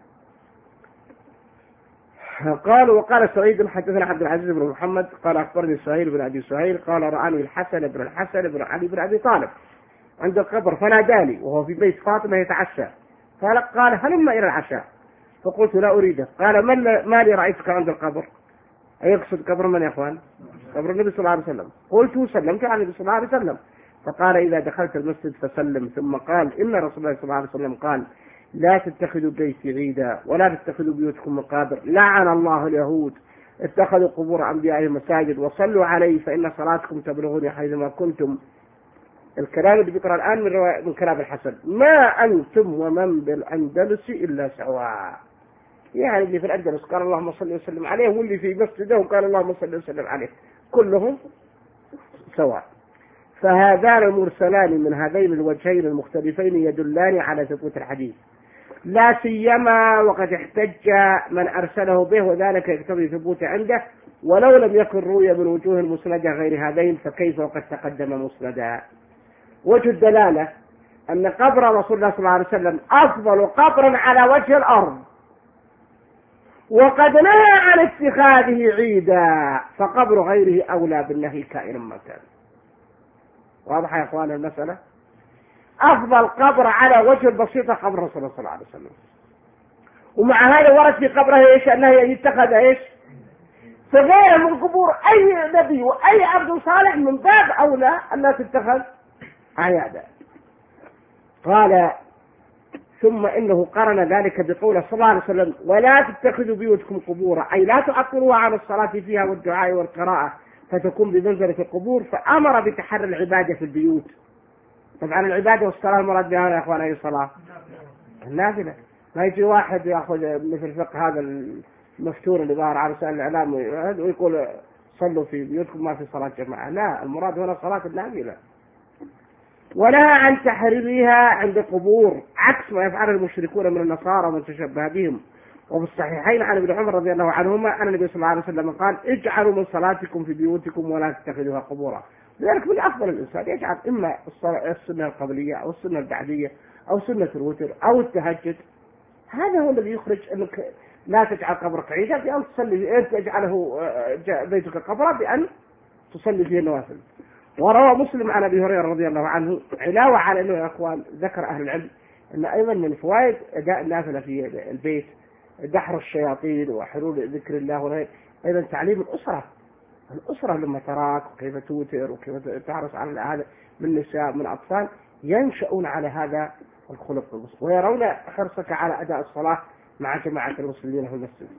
قال: وقال سعيد حدثنا عبد العزيز بن محمد قال أخبرني سهيل بن أبي سهيل قال رآني الحسن بن الحسن بن علي بن أبي طالب عند القبر فناداني وهو في بيت فاطمة يتعشى، قال: هلم إلى العشاء، فقلت: لا أريده. قال: ما لي رأيتك عند القبر؟ أيقصد قبر من يا أخوان؟ قبر النبي صلى الله عليه وسلم. قلت سلمت على النبي صلى الله عليه وسلم، فقال إذا دخلت المسجد فسلم. ثم قال إن رسول الله صلى الله عليه وسلم قال لا تتخذوا بيتي عيدا ولا تتخذوا بيوتكم مقابر، لعن الله اليهود اتخذوا قبور أنبيائهم مساجد، وصلوا عليه فإن صلاتكم تبلغوني حيثما كنتم. الكلام اللي بيقرأ الآن من, روا... من كلام الحسن، ما أنتم ومن بالأندلس إلا سواء. يعني اللي في الأندلس قال اللهم صل وسلم عليه، واللي في مسجده قال اللهم صل وسلم عليه، كلهم سواء. فهذان المرسلان من هذين الوجهين المختلفين يدلان على ثبوت الحديث، لا سيما وقد احتج من أرسله به، وذلك يقتضي ثبوت عنده، ولو لم يكن روي من وجوه المسندة غير هذين فكيف وقد تقدم مسندا. وجه الدلالة أن قبر رسول الله صلى الله عليه وسلم أفضل قبر على وجه الأرض، وقد نهى عن اتخاذه عيدا، فقبر غيره أولى بالنهي كائنا ما كان. واضح يا أخوان المسألة؟ أفضل قبر على وجه البسيطة قبر رسول الله صلى الله عليه وسلم، ومع هذا ورد في قبره إيش؟ أنه يتخذ إيش؟ فغير من قبور أي نبي وأي عبد صالح من باب أولى أن تتخذ عيادا. قال ثم إنه قرن ذلك بقوله صلى الله عليه وسلم ولا تتخذوا بيوتكم قبورا، أي لا تعطلوها عن الصلاة فيها والدعاء والقراءة فتكون بمنزلة القبور، فأمر بتحري العبادة في البيوت. طبعا العبادة والصلاة المراد بها يا أخوان أي صلاة؟ النافلة. ما يجي واحد يأخذ مثل فقه هذا المفتور اللي ظهر على وسائل الإعلام ويقول صلوا في بيوتكم ما في صلاة جماعة، لا، المراد هنا صلاة النافلة. ولا عن تحريمها عند القبور عكس ما يفعل المشركون من النصارى ومن تشبه بهم. وفي الصحيحين عن ابن عمر رضي الله عنهما أن النبي صلى الله عليه وسلم قال اجعلوا من صلاتكم في بيوتكم ولا تتخذوها قبورا. لذلك من أفضل الإنسان يجعل إما السنة القبلية أو السنة البعدية أو سنة الوتر أو التهجد. هذا هو الذي يخرج أنك لا تجعل قبرك عيدا بأن تصلي، أنت تجعله بيتك قبرا بأن تصلي فيه النوافل. وروى مسلم عن أبي هريرة رضي الله عنه علاوة على أنه يا أخوان ذكر أهل العلم أن أيضا من فوائد أداء النافلة في البيت دحر الشياطين وحلول ذكر الله وغيره، أيضا تعليم الأسرة الأسرة لما تراك وكيف توتر وكيف تحرص على هذا من نساء من أطفال ينشأون على هذا الخلق ويرون حرصك على أداء الصلاة مع جماعة المسلمين في المسجد.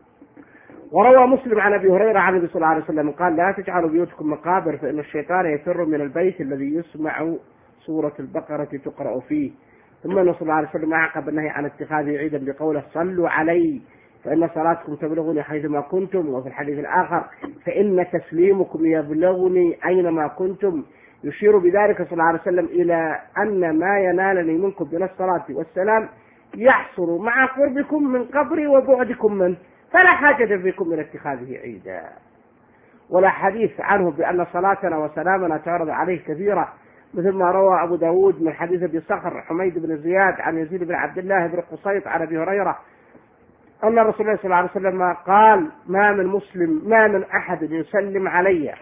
وروى مسلم عن أبي هريرة عن النبي صلى الله عليه وسلم قال لا تجعلوا بيوتكم مقابر فإن الشيطان يفر من البيت الذي يسمع سورة البقرة تقرأ فيه. ثم النبي صلى الله عليه وسلم أعقب النهي عن اتخاذه عيدا بقوله صلوا علي فإن صلاتكم تبلغني حيثما كنتم. وفي الحديث الآخر فإن تسليمكم يبلغني أينما كنتم، يشير بذلك صلى الله عليه وسلم إلى أن ما ينالني منكم من الصلاة والسلام يحصل مع قربكم من قبري وبعدكم منه، فلا حاجة فيكم من اتخاذه عيدا. ولا حديث عنه بأن صلاتنا وسلامنا تعرض عليه كثيرة، مثل ما روى أبو داود من حديث أبي صخر حميد بن زياد عن يزيد بن عبد الله بن قصيط عن أبي هريرة أن الرسول صلى الله عليه وسلم قال ما من مسلم ما من أحد يسلم علي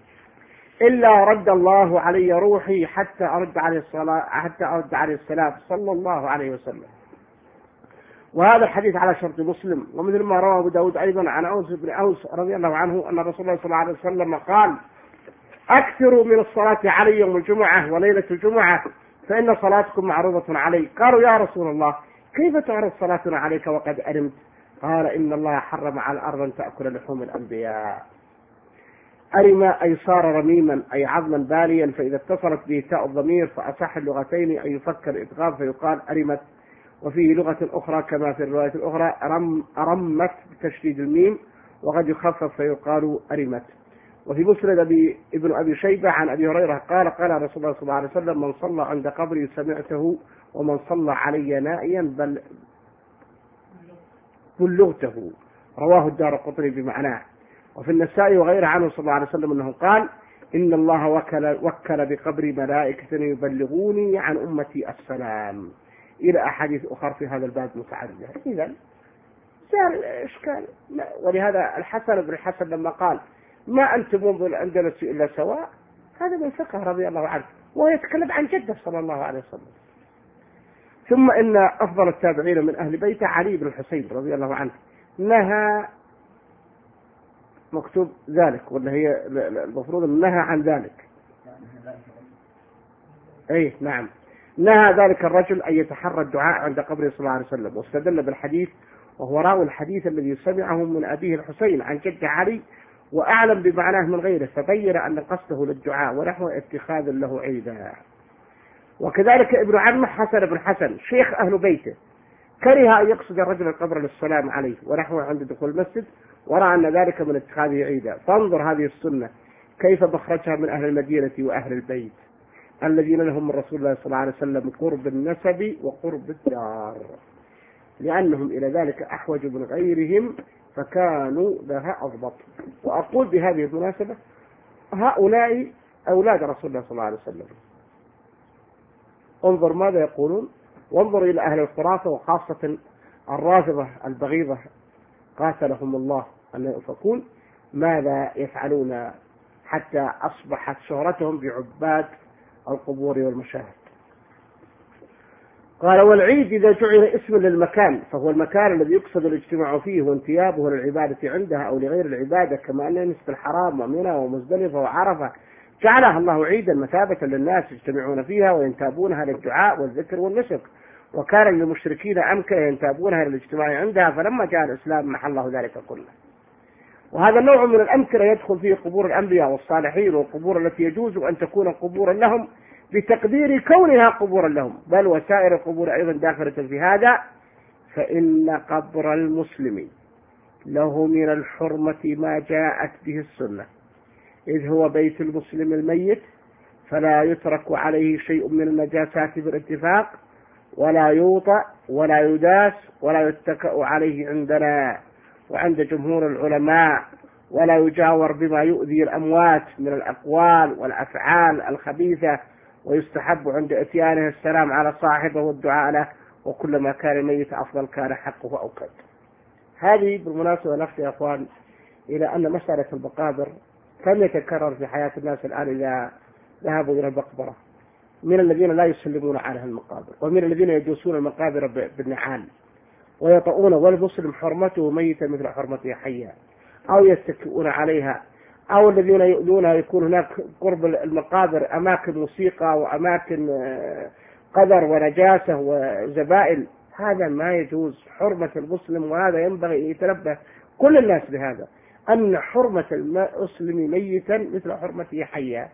إلا رد الله علي روحي حتى أرد عليه الصلاة حتى أرد عليه السلام صلى الله عليه وسلم. وهذا الحديث على شرط مسلم. ومثل ما روى أبو داود أيضا عن أوس بن أوس رضي الله عنه أن الرسول صلى الله عليه وسلم قال أكثروا من الصلاة علي يوم الجمعة وليلة الجمعة فإن صلاتكم معروضة علي. قالوا يا رسول الله كيف تعرض صلاتنا عليك وقد أرمت؟ قال إن الله حرم على الأرض أن تأكل لحوم الأنبياء. أرم أي صار رميما أي عظما باليا، فإذا اتصلت به تاء الضمير فأصح اللغتين أن يفكر إدغام فيقال أرمت. وفيه لغة أخرى كما في الرواية الأخرى أرم أرمت بتشديد الميم، وقد يخفف فيقال أرمت. وفي مسند أبي ابن أبي شيبة عن أبي هريرة قال قال رسول الله صلى الله عليه وسلم من صلى عند قبري سمعته ومن صلى علي نائيا بل بلغته. رواه الدارقطني بمعناه. وفي النسائي وغيره عنه صلى الله عليه وسلم أنه قال إن الله وكل, وكل بقبري ملائكة يبلغوني عن أمتي السلام، إلى أحاديث أخرى في هذا الباب متعددة. إذا صار إشكال. ولهذا الحسن بن الحسن لما قال ما أنتم منذ الأندلس إلا سواء، هذا من فقه رضي الله عنه، وهو يتكلم عن جده صلى الله عليه وسلم. ثم إن أفضل التابعين من أهل بيته علي بن الحسين رضي الله عنه نهى مكتوب ذلك، ولا هي المفروض نهى عن ذلك؟ اي نعم، نهى ذلك الرجل أن يتحرى الدعاء عند قبره صلى الله عليه وسلم، واستدل بالحديث وهو راوي الحديث الذي سمعه من أبيه الحسين عن جد علي وأعلم بمعناه من غيره، فبين أن قصده للدعاء ونحو اتخاذ له عيدا. وكذلك ابن عمه حسن بن حسن شيخ أهل بيته كره أن يقصد الرجل القبر للسلام عليه ونحوه عند دخول المسجد، ورأى أن ذلك من اتخاذه عيدا. فانظر هذه السنة كيف مخرجها من أهل المدينة وأهل البيت الذين لهم من رسول الله صلى الله عليه وسلم قرب النسب وقرب الدار، لأنهم إلى ذلك أحوج من غيرهم فكانوا لها أضبط. وأقول بهذه المناسبة هؤلاء أولاد رسول الله صلى الله عليه وسلم، انظر ماذا يقولون، وانظر إلى أهل الخرافة وخاصة الرافضة البغيضة قاتلهم الله أن يؤفكون ماذا يفعلون حتى أصبحت شهرتهم بعباد القبور والمشاهد. قال والعيد إذا جعل اسما للمكان فهو المكان الذي يقصد الاجتماع فيه وانتيابه للعبادة عندها أو لغير العبادة، كما أن نسب الحرام ومنى ومزدلفة وعرفة جعلها الله عيدا مثابة للناس يجتمعون فيها وينتابونها للدعاء والذكر والنسك، وكان للمشركين أمكن ينتابونها للاجتماع عندها، فلما جاء الإسلام محى الله ذلك كله. وهذا النوع من الأمكنة يدخل فيه قبور الأنبياء والصالحين والقبور التي يجوز أن تكون قبورا لهم بتقدير كونها قبورا لهم، بل وسائر القبور أيضا داخلة في هذا. فإن قبر المسلم له من الحرمة ما جاءت به السنة، إذ هو بيت المسلم الميت فلا يترك عليه شيء من النجاسات بالاتفاق، ولا يوطأ ولا يداس ولا يتكأ عليه عندنا وعند جمهور العلماء، ولا يجاور بما يؤذي الأموات من الأقوال والأفعال الخبيثة، ويستحب عند اتيانه السلام على صاحبه والدعاء له، وكلما كان الميت أفضل كان حقه أوكد. هذه بالمناسبة نفسي يا أخوان إلى أن مسألة المقابر كم يتكرر في حياة الناس الآن إذا ذهبوا إلى المقبرة، من الذين لا يسلمون عليها المقابر، ومن الذين يجوسون المقابر بالنعال ويطؤون، والمسلم حرمته ميتة مثل حرمته حية، أو يتكئون عليها، أو الذين يؤذونها يكون هناك قرب المقابر أماكن موسيقى وأماكن قدر ونجاسة وزبائل. هذا ما يجوز، حرمة المسلم، وهذا ينبغي أن يتنبه كل الناس بهذا، أن حرمة المسلم ميتا مثل حرمته حيا.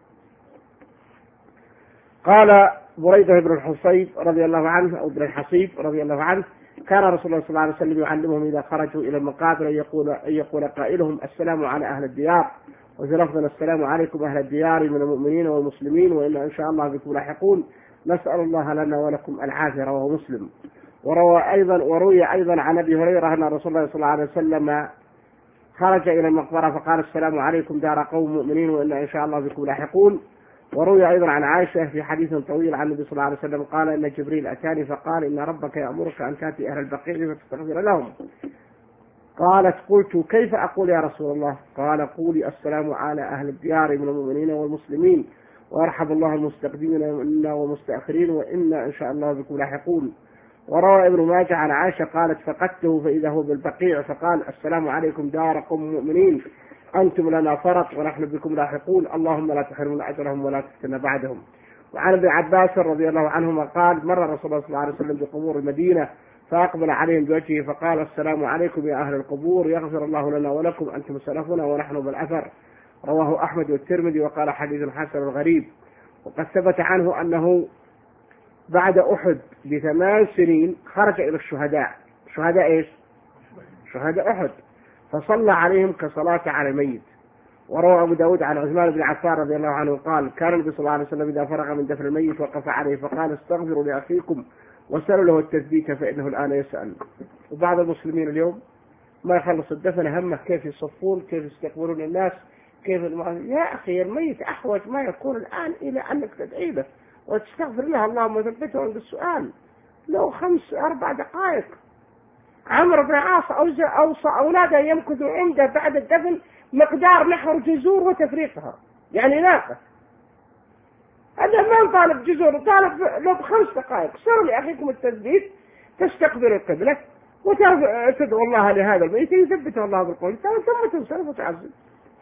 قال بريدة بن الحصيب رضي الله عنه أو بن الحصيب رضي الله عنه كان رسول الله صلى الله عليه وسلم يعلمهم إذا خرجوا إلى المقابر أن يقول, أن يقول قائلهم السلام على أهل الديار، وفي لفظ السلام عليكم أهل الديار من المؤمنين والمسلمين وإنا إن شاء الله بكم لاحقون، نسأل الله لنا ولكم العافية. رواه مسلم. وروى أيضا وروي أيضا عن أبي هريرة أن رسول الله صلى الله عليه وسلم خرج إلى المقبرة فقال السلام عليكم دار قوم مؤمنين وإنا إن شاء الله بكم لاحقون. وروي أيضا عن عائشة في حديث طويل عن النبي صلى الله عليه وسلم قال إن جبريل أتاني فقال إن ربك يأمرك أن تأتي أهل البقيع فتستغفر لهم. قالت قلت كيف أقول يا رسول الله؟ قال قولي السلام على أهل الديار من المؤمنين والمسلمين وأرحب الله المستقدمين منا ومستأخرين وإنا إن شاء الله بكم لاحقون. وروى ابن ماجه عن عائشة قالت فقدته فإذا هو بالبقيع فقال السلام عليكم دار قوم مؤمنين أنتم لنا فرط ونحن بكم لاحقون، اللهم لا تحرمنا أجرهم ولا تفتنا بعدهم. وعن ابن عباس رضي الله عنهما قال مر رسول الله صلى الله عليه وسلم بقبور المدينة فأقبل عليهم بوجهه فقال السلام عليكم يا أهل القبور يغفر الله لنا ولكم أنتم سلفنا ونحن بالأثر. رواه أحمد والترمذي وقال حديث حسن غريب. وقد ثبت عنه أنه بعد أحد بثمان سنين خرج إلى الشهداء. شهداء إيش؟ شهداء أحد، فصلى عليهم كصلاة على الميت. وروى أبو داود عن عثمان بن عفان رضي الله عنه قال كان النبي صلى الله عليه وسلم إذا فرغ من دفن الميت وقف عليه فقال استغفروا لأخيكم وسألوا له التثبيت فإنه الآن يسأل. وبعض المسلمين اليوم ما يخلص الدفن همه كيف يصفون، كيف يستقبلون الناس، كيف الم... يا أخي الميت أحوج ما يكون الآن إلى أنك تدعي له وتستغفر له اللهم ثبته عند السؤال لو خمس أربع دقائق. عمرو بن عاص أوصى أولاده يمكثوا عنده بعد الدفن مقدار نحر جزور وتفريقها، يعني ناقة. هذا ما طالب جزور، طالب لو بخمس دقائق. صاروا لأخيكم التثبيت تستقبل القبلة وتدعو الله لهذا الميت يثبته الله بالقول ثم تنصرف وتعزل.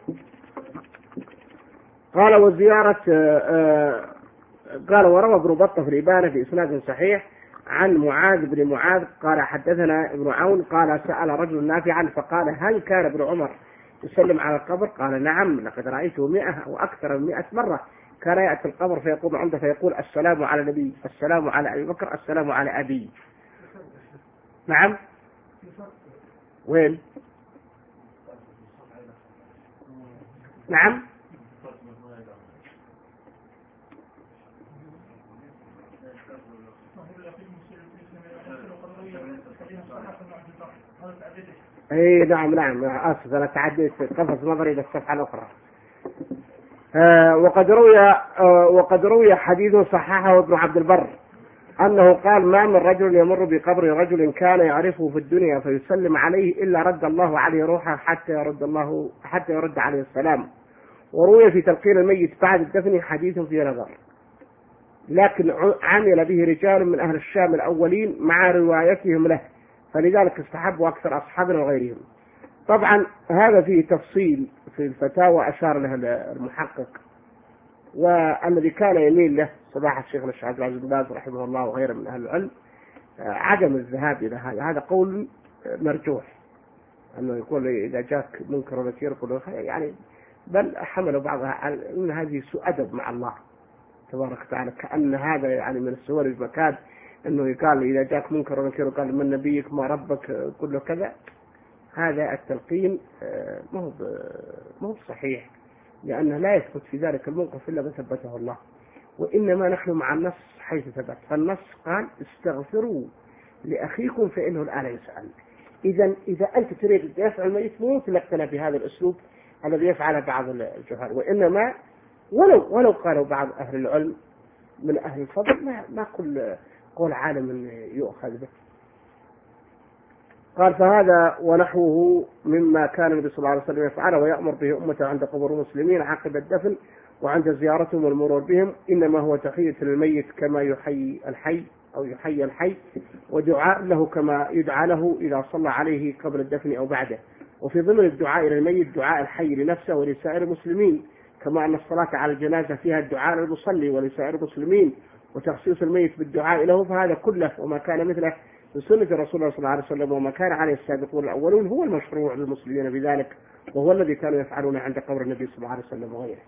قال وزيارة قال وروى ابن بطة في الإبانة في إسناد صحيح عن معاذ بن معاذ قال حدثنا ابن عون قال سأل رجل نافعا فقال هل كان ابن عمر يسلم على القبر؟ قال نعم لقد رأيته مئة أو أكثر من مئة مرة كان يأتي القبر فيقوم عنده فيقول السلام على النبي، السلام على أبي بكر، السلام على أبي. نعم وين؟ نعم اي نعم نعم اسف انا تعديت قفز نظري الى الصفحه الاخرى. آه وقد روي آه وقد روي حديث صححه ابن عبد البر انه قال ما من رجل يمر بقبر رجل كان يعرفه في الدنيا فيسلم عليه الا رد الله عليه روحه حتى يرد الله حتى يرد عليه السلام. وروي في تلقين الميت بعد الدفن حديث فيه نظر، لكن عمل به رجال من اهل الشام الاولين مع روايتهم له، فلذلك استحبوا أكثر أصحابنا وغيرهم. طبعا هذا فيه تفصيل في الفتاوى أشار له المحقق، والذي كان يميل له صباح الشيخ الشيخ عبد العزيز بن باز رحمه الله وغيره من أهل العلم عدم الذهاب إلى هذا. هذا قول مرجوح أنه يقول إذا جاك منكر ونكير يقول يعني، بل حملوا بعضها على أن هذه سوء أدب مع الله تبارك وتعالى، كأن هذا يعني من السور المكان انه يقال اذا جاك منكر ونكير وقال من نبيك ما ربك كله كذا. هذا التلقين ما هو ما هو صحيح، لانه لا يثبت في ذلك الموقف الا ما ثبته الله، وانما نحن مع النص حيث ثبت. فالنص قال استغفروا لاخيكم فانه الان يسأل. اذا اذا انت تريد ان يفعل الميت مو تلقنا بهذا الاسلوب الذي يفعله بعض الجهال، وانما ولو ولو قالوا بعض اهل العلم من اهل الفضل ما ما كل قول عالم يؤخذ به. قال فهذا ونحوه مما كان النبي صلى الله عليه وسلم يفعله ويأمر به أمته عند قبور المسلمين عقب الدفن وعند زيارتهم والمرور بهم، إنما هو تحية للميت كما يحيي الحي أو يحيي الحي، ودعاء له كما يدعى له إذا صلى عليه قبل الدفن أو بعده. وفي ضمن الدعاء للميت دعاء الحي لنفسه ولسائر المسلمين، كما أن الصلاة على الجنازة فيها الدعاء للمصلي ولسائر المسلمين وتخصيص الميت بالدعاء له. فهذا كله وما كان مثله من سنة رسول الله صلى الله عليه وسلم وما كان عليه السابقون الأولون هو المشروع للمسلمين بذلك، وهو الذي كانوا يفعلون عند قبر النبي صلى الله عليه وسلم وغيره.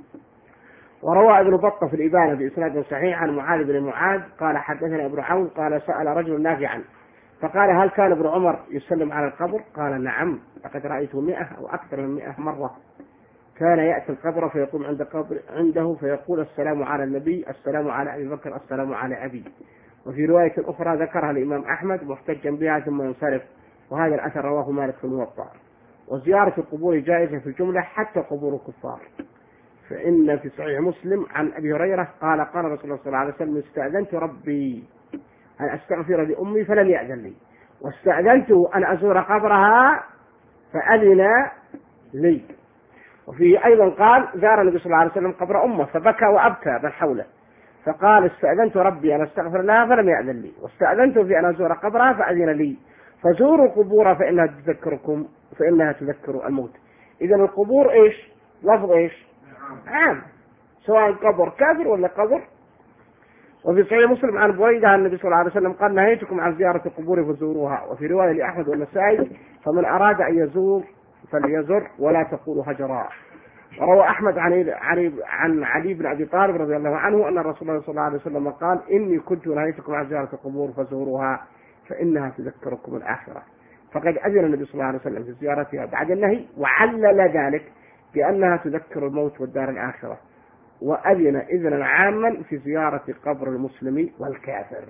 وروى ابن بطة في الإبانة بإسناد صحيح عن معاذ بن معاذ قال حدثنا ابن عون قال سأل رجل نافعا فقال هل كان ابن عمر يسلم على القبر؟ قال نعم لقد رأيته مئة أو أكثر من مئة مرة كان يأتي القبر فيقوم عند قبر عنده فيقول السلام على النبي، السلام على أبي بكر، السلام على أبي. وفي رواية أخرى ذكرها الإمام أحمد محتجا بها ثم ينصرف، وهذا الأثر رواه مالك في الموطأ. وزيارة القبور جائزة في الجملة حتى قبور الكفار، فإن في صحيح مسلم عن أبي هريرة قال قال رسول الله صلى الله عليه وسلم استأذنت ربي أن أستغفر لأمي فلم يأذن لي، واستأذنته أن أزور قبرها فأذن لي. وفيه أيضا قال زار النبي صلى الله عليه وسلم قبر أمه فبكى وأبكى من حوله، فقال استأذنت ربي أن أستغفر لها فلم يأذن لي، واستأذنت في أن أزور قبرها فأذن لي، فزوروا القبور فإنها تذكركم فإنها تذكر الموت. إذا القبور إيش؟ لفظ إيش؟ عام، سواء قبر كافر ولا قبر. وفي صحيح مسلم عن بريدة النبي صلى الله عليه وسلم قال نهيتكم عن زيارة القبور فزوروها. وفي رواية لأحمد والنسائي فمن أراد أن يزور فليزر ولا تقولوا هجراء. وروى أحمد عن عن علي بن أبي طالب رضي الله عنه أن الرسول الله صلى الله عليه وسلم قال إني كنت نهيتكم عن زيارة القبور فزوروها فإنها تذكركم الآخرة. فقد أذن النبي صلى الله عليه وسلم في زيارتها بعد النهي، وعلل ذلك بأنها تذكر الموت والدار الآخرة، وأذن إذنا عاما في زيارة قبر المسلم والكافر.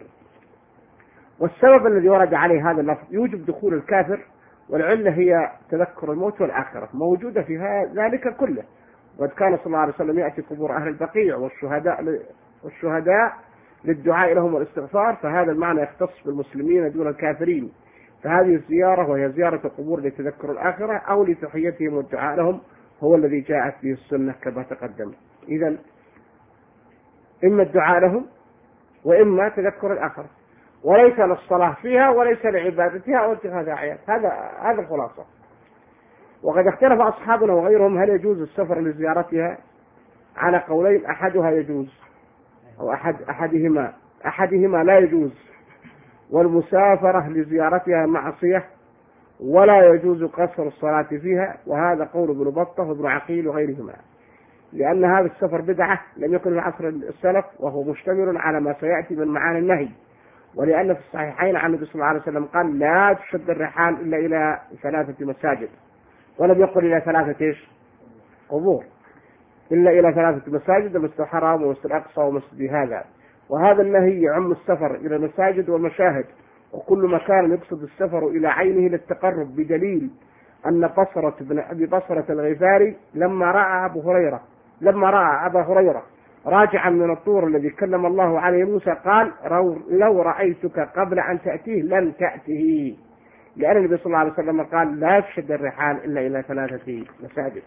والسبب الذي ورد عليه هذا اللفظ يوجب دخول الكافر، والعلة هي تذكر الموت والآخرة موجودة في ذلك كله. وقد كان صلى الله عليه وسلم يأتي قبور أهل البقيع والشهداء والشهداء للدعاء لهم والاستغفار، فهذا المعنى يختص بالمسلمين دون الكافرين. فهذه الزيارة وهي زيارة القبور لتذكر الآخرة أو لتحيتهم والدعاء لهم هو الذي جاءت به السنة كما تقدم. إذن إما الدعاء لهم وإما تذكر الآخرة. وليس للصلاة فيها وليس لعبادتها أو اتخاذ أعياد. هذا هذا الخلاصة. وقد اختلف أصحابنا وغيرهم هل يجوز السفر لزيارتها على قولين، أحدها يجوز أو أحد أحدهما أحدهما لا يجوز، والمسافرة لزيارتها معصية ولا يجوز قصر الصلاة فيها، وهذا قول ابن بطة وابن عقيل وغيرهما، لأن هذا السفر بدعة لم يكن في عصر السلف وهو مشتمل على ما سيأتي من معاني النهي، ولأن في الصحيحين عن النبي صلى الله عليه وسلم قال لا تشد الرحال إلا إلى ثلاثة مساجد، ولم يقل إلى ثلاثة إيش قبور، إلا إلى ثلاثة مساجد، مسجد الحرام ومسجد الأقصى ومسجد هذا. وهذا النهي يعم السفر إلى المساجد والمشاهد وكل مكان يقصد السفر إلى عينه للتقرب، بدليل أن بصرة بن أبي بصرة الغفاري لما رأى أبو هريرة لما رأى أبا هريرة راجعا من الطور الذي كلم الله عليه موسى قال لو رأيتك قبل أن تأتيه لن تأته، لأن النبي صلى الله عليه وسلم قال لا تشد الرحال إلا إلى ثلاثة مساجد.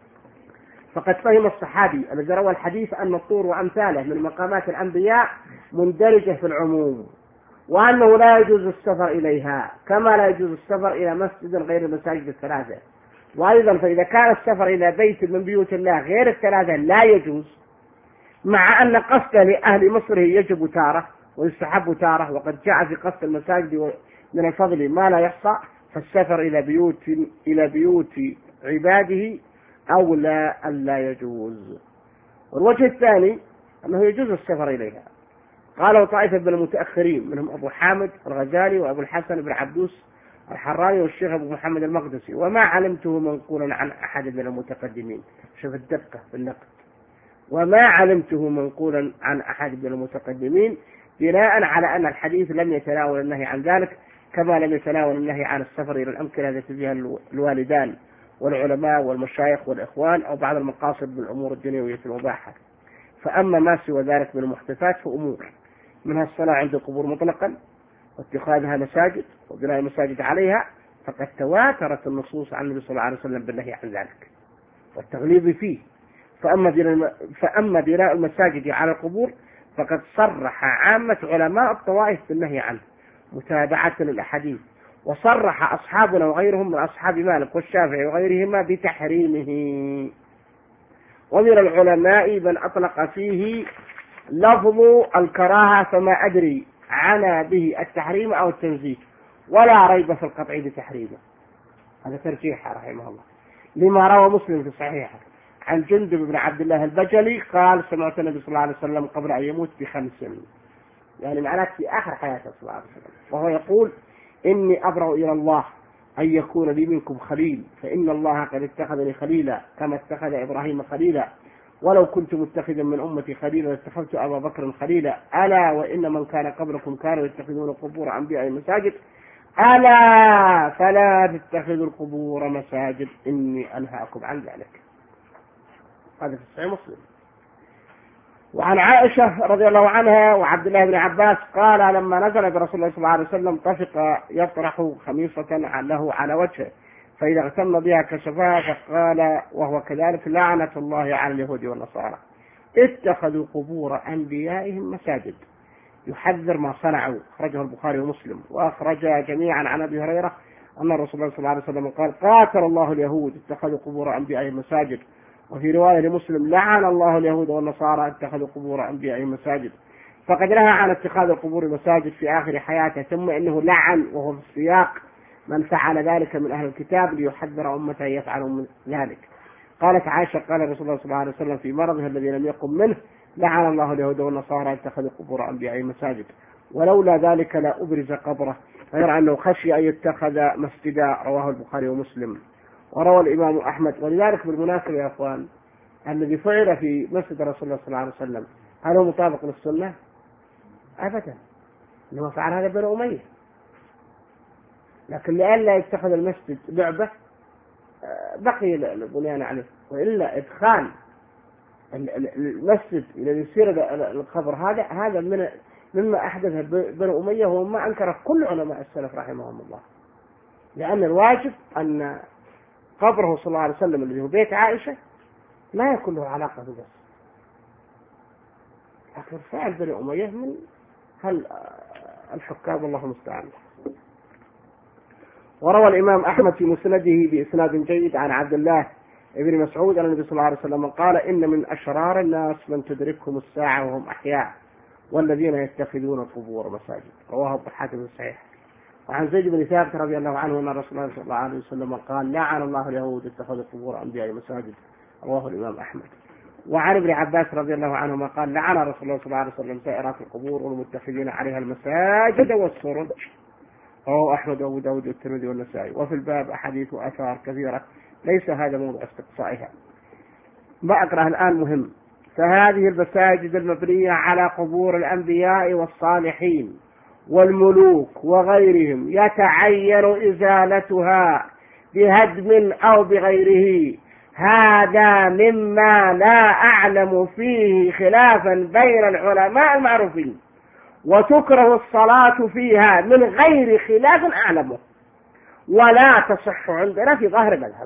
فقد فهم الصحابي الذي روى الحديث أن الطور وأمثاله من مقامات الأنبياء مندرجة في العموم، وأنه لا يجوز السفر إليها كما لا يجوز السفر إلى مسجد غير المساجد الثلاثة. وأيضا فإذا كان السفر إلى بيت من بيوت الله غير الثلاثة لا يجوز، مع أن قصده لأهل مصر يجب تارة ويستحب تارة، وقد جاء في قصد المساجد من الفضل ما لا يحصى، فالسفر إلى بيوت إلى بيوت عباده أولى أن لا يجوز. والوجه الثاني أنه يجوز السفر إليها، قاله طائفة من المتأخرين منهم أبو حامد الغزالي وأبو الحسن بن عبدوس الحراني والشيخ أبو محمد المقدسي، وما علمته منقولا عن أحد من المتقدمين. شوف الدقة في النقد، وما علمته منقولا عن أحد من المتقدمين، بناء على أن الحديث لم يتناول النهي عن ذلك كما لم يتناول النهي عن السفر إلى الأمكنة التي فيها الوالدان والعلماء والمشايخ والإخوان أو بعض المقاصد بالأمور الدنيوية المباحة. فأما ما سوى ذلك من المحدثات فأمور منها الصلاة عند القبور مطلقا واتخاذها مساجد وبناء المساجد عليها، فقد تواترت النصوص عن النبي صلى الله عليه وسلم بالنهي عن ذلك والتغليظ فيه. فأما فأما بناء المساجد على القبور فقد صرح عامة علماء الطوائف بالنهي عنه متابعة للأحاديث، وصرح أصحابنا وغيرهم من أصحاب مالك والشافعي وغيرهما بتحريمه. ومن العلماء من أطلق فيه لفظ الكراهة، فما أدري عنا به التحريم أو التنزيه، ولا ريب في القطع بتحريمه. هذا ترجيح رحمه الله لما روى مسلم في صحيحه عن جندب بن عبد الله البجلي قال سمعت النبي صلى الله عليه وسلم قبل أن يموت بخمس، يعني معناه في آخر حياته صلى الله عليه وسلم، وهو يقول إني أبرأ إلى الله أن يكون لي منكم خليل، فإن الله قد اتخذني خليلا كما اتخذ إبراهيم خليلا، ولو كنت متخذا من أمتي خليلا لاتخذت أبا بكر خليلا، ألا وإن من كان قبلكم كانوا يتخذون قبور أنبياء مساجد، ألا فلا تتخذوا القبور مساجد إني أنهاكم عن ذلك. هذا في صحيح مسلم. وعن عائشة رضي الله عنها وعبد الله بن عباس قال لما نزل برسول الله صلى الله عليه وسلم طفق يطرح خميصة له على وجهه، فإذا اغتم بها كشفها، فقال وهو كذلك لعنة الله على اليهود والنصارى اتخذوا قبور أنبيائهم مساجد، يحذر ما صنعوا. خرجه البخاري ومسلم. وأخرج جميعا عن أبي هريرة أن الرسول صلى الله عليه وسلم قال قاتل الله اليهود اتخذوا قبور أنبيائهم مساجد. وفي رواية لمسلم لعن الله اليهود والنصارى اتخذوا قبور أنبيائهم مساجد. فقد نهى عن اتخاذ القبور مساجد في آخر حياته، ثم إنه لعن وهو في السياق من فعل ذلك من أهل الكتاب ليحذر أمته يفعلوا من ذلك. قالت عائشة قال رسول الله صلى الله عليه وسلم في مرضه الذي لم يقم منه لعن الله اليهود والنصارى اتخذوا قبور أنبيائهم مساجد، ولولا ذلك لا أبرز قبره، غير أنه خشي أن يتخذ مسجدا. رواه البخاري ومسلم. وروى الإمام أحمد. ولذلك بالمناسبة يا أخوان الذي فعل في مسجد رسول الله صلى الله عليه وسلم هل هو مطابق للسنة؟ أبدا، إنما فعل هذا بنو أمية، لكن لئلا يتخذ المسجد لعبة بقي البنيان عليه، وإلا إدخال المسجد إلى يصير القبر هذا هذا من مما أحدث بنو أمية، وما أنكر كل علماء السلف رحمهم الله، لأن الواجب أن قبره صلى الله عليه وسلم الذي هو بيت عائشة لا يكون له علاقة بس، لكن فعل بني أمية من هل الحكام والله المستعان. وروى الإمام أحمد في مسنده بإسناد جيد عن عبد الله ابن مسعود أن النبي صلى الله عليه وسلم قال إن من أشرار الناس من تدركهم الساعة وهم أحياء والذين يتخذون القبور مساجد. رواه الضحاك في الصحيح. وعن زيد بن ثابت رضي الله عنه أن رسول الله صلى الله عليه وسلم قال لعن الله اليهود اتخذوا قبور أنبياء مساجد. رواه الإمام أحمد. وعن ابن عباس رضي الله عنهما قال لعن رسول الله صلى الله عليه وسلم سائرات القبور والمتخذين عليها المساجد والسرج. رواه أحمد وأبو داود والترمذي والنسائي. وفي الباب أحاديث وآثار كثيرة ليس هذا موضع استقصائها. ما أقرأ الآن مهم. فهذه المساجد المبنية على قبور الأنبياء والصالحين والملوك وغيرهم يتعين إزالتها بهدم أو بغيره. هذا مما لا أعلم فيه خلافا بين العلماء المعروفين، وتكره الصلاة فيها من غير خلاف أعلمه، ولا تصح عندنا في ظاهر المذهب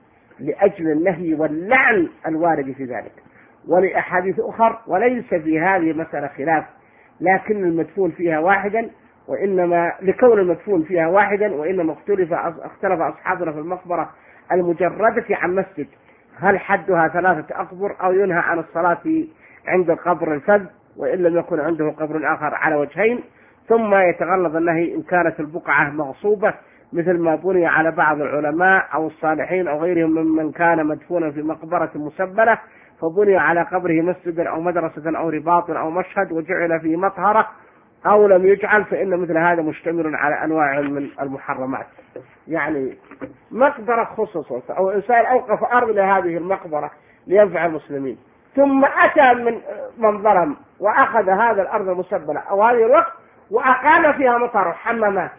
لأجل النهي واللعن الوارد في ذلك، ولأحاديث أخر. وليس في هذه مسألة خلاف، لكن المدفون فيها واحدا، وإنما لكون المدفون فيها واحدا وإنما اختلف اختلف أصحابنا في المقبرة المجردة عن مسجد، هل حدها ثلاثة أقبر أو ينهى عن الصلاة عند القبر الفذ وإن لم يكن عنده قبر آخر على وجهين. ثم يتغلظ النهي إن كانت البقعة مغصوبة مثل ما بني على بعض العلماء أو الصالحين أو غيرهم ممن كان مدفونا في مقبرة مسبلة فبني على قبره مسجد أو مدرسة أو رباط أو مشهد وجعل فيه مطهرة أو لم يجعل، فإن مثل هذا مشتمل على أنواع من المحرمات. يعني مقبرة خصوصا أو إنسان أوقف أرض لهذه المقبرة لينفع المسلمين، ثم أتى من من ظلم وأخذ هذا الأرض المسبلة أو هذه الوقت وأقام فيها مطار وحمامات.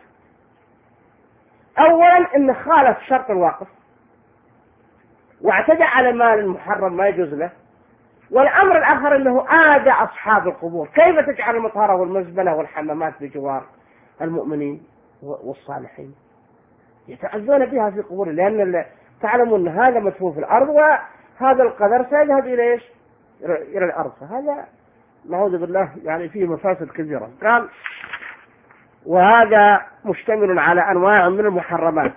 أولا إن خالف شرط الواقف واعتدى على مال محرم ما يجوز له، والأمر الآخر أنه آذى أصحاب القبور. كيف تجعل المطهرة والمزبلة والحمامات بجوار المؤمنين والصالحين؟ يتأذون بها في قبور، لأن تعلمون أن هذا مدفون في الأرض وهذا القدر سيذهب إلى إيش؟ إلى الأرض، فهذا نعوذ بالله يعني فيه مفاسد كثيرة. قال وهذا مشتمل على أنواع من المحرمات.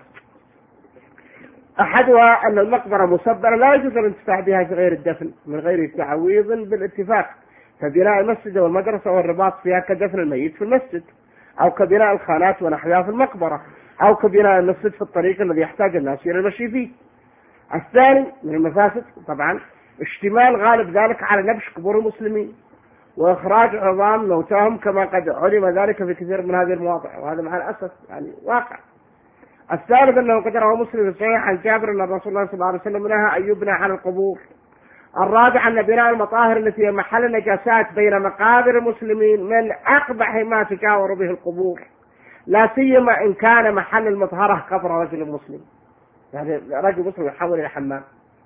أحدها أن المقبرة مسبرة لا يجوز الانتفاع بها في غير الدفن من غير تعويض بالاتفاق، فبناء المسجد والمدرسة والرباط فيها كدفن الميت في المسجد، أو كبناء الخانات ونحوها في المقبرة، أو كبناء المسجد في الطريق الذي يحتاج الناس إلى المشي فيه. الثاني من المفاسد طبعا اشتمال غالب ذلك على نبش قبور المسلمين وإخراج عظام موتاهم كما قد علم ذلك في كثير من هذه المواضع، وهذا مع الأسف يعني واقع. الثالث أنه قد روى مسلم في الصحيح عن جابر أن رسول الله صلى الله عليه وسلم نهى أن يبنى على القبور. الرابع أن بناء المطاهر التي هي محل النجاسات بين مقابر المسلمين من أقبح ما تجاور به القبور، لا سيما إن كان محل المطهرة قبر رجل مسلم، يعني رجل مسلم يحول إلى حمام.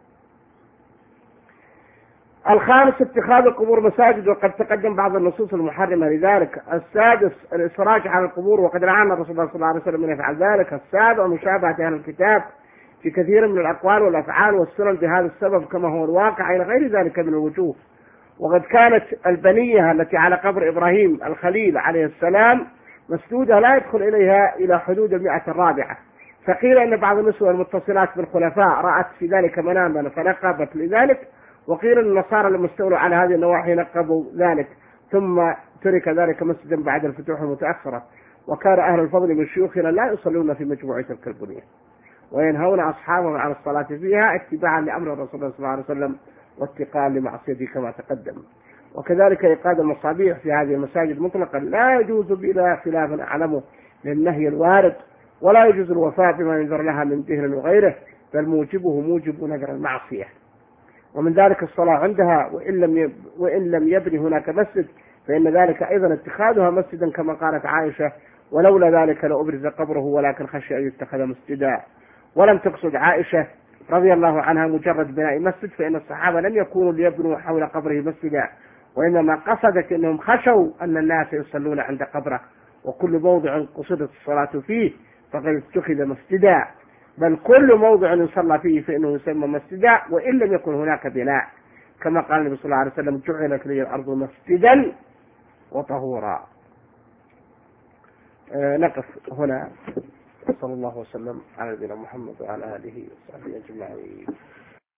الخامس اتخاذ القبور مساجد، وقد تقدم بعض النصوص المحرمة لذلك. السادس الإسراج على القبور، وقد لعن الرسول صلى الله عليه وسلم من يفعل ذلك. السابع مشابهة أهل الكتاب في كثير من الأقوال والأفعال والسنن بهذا السبب كما هو الواقع إلى غير ذلك من الوجوه. وقد كانت البنية التي على قبر إبراهيم الخليل عليه السلام مسدودة لا يدخل إليها إلى حدود المئة الرابعة، فقيل أن بعض النسوة المتصلات بالخلفاء رأت في ذلك مناما فنقبت لذلك، وقيل أن النصارى لما استولوا على هذه النواحي نقبوا ذلك، ثم ترك ذلك مسجدا بعد الفتوح المتأخرة. وكان أهل الفضل من شيوخنا لا يصلون في مجموعة تلك البنية وينهون أصحابهم عن الصلاة فيها اتباعا لأمر الرسول صلى الله عليه وسلم واتقاء لمعصيته كما تقدم. وكذلك إيقاد المصابيح في هذه المساجد مطلقا لا يجوز بلا خلاف أعلمه للنهي الوارد، ولا يجوز الوفاء بما ينذر لها من دهن وغيره، بل موجبه موجب نذر المعصية. ومن ذلك الصلاة عندها وإن لم وإن لم يبني هناك مسجد، فإن ذلك أيضا اتخاذها مسجدا كما قالت عائشة ولولا ذلك لأبرز قبره ولكن خشي أن يتخذ مسجدا. ولم تقصد عائشة رضي الله عنها مجرد بناء مسجد، فإن الصحابة لم يكونوا ليبنوا حول قبره مسجدا، وإنما قصدت أنهم خشوا أن الناس يصلون عند قبره، وكل موضع قصدت الصلاة فيه فقد اتخذ مسجدا، بل كل موضع يصلى فيه فإنه يسمى مسجدا وإن لم يكن هناك بناء، كما قال النبي صلى الله عليه وسلم جعلت لي الأرض مسجدا وطهورا. نقف هنا. صلى الله وسلم على نبينا محمد وعلى آله وصحبه أجمعين.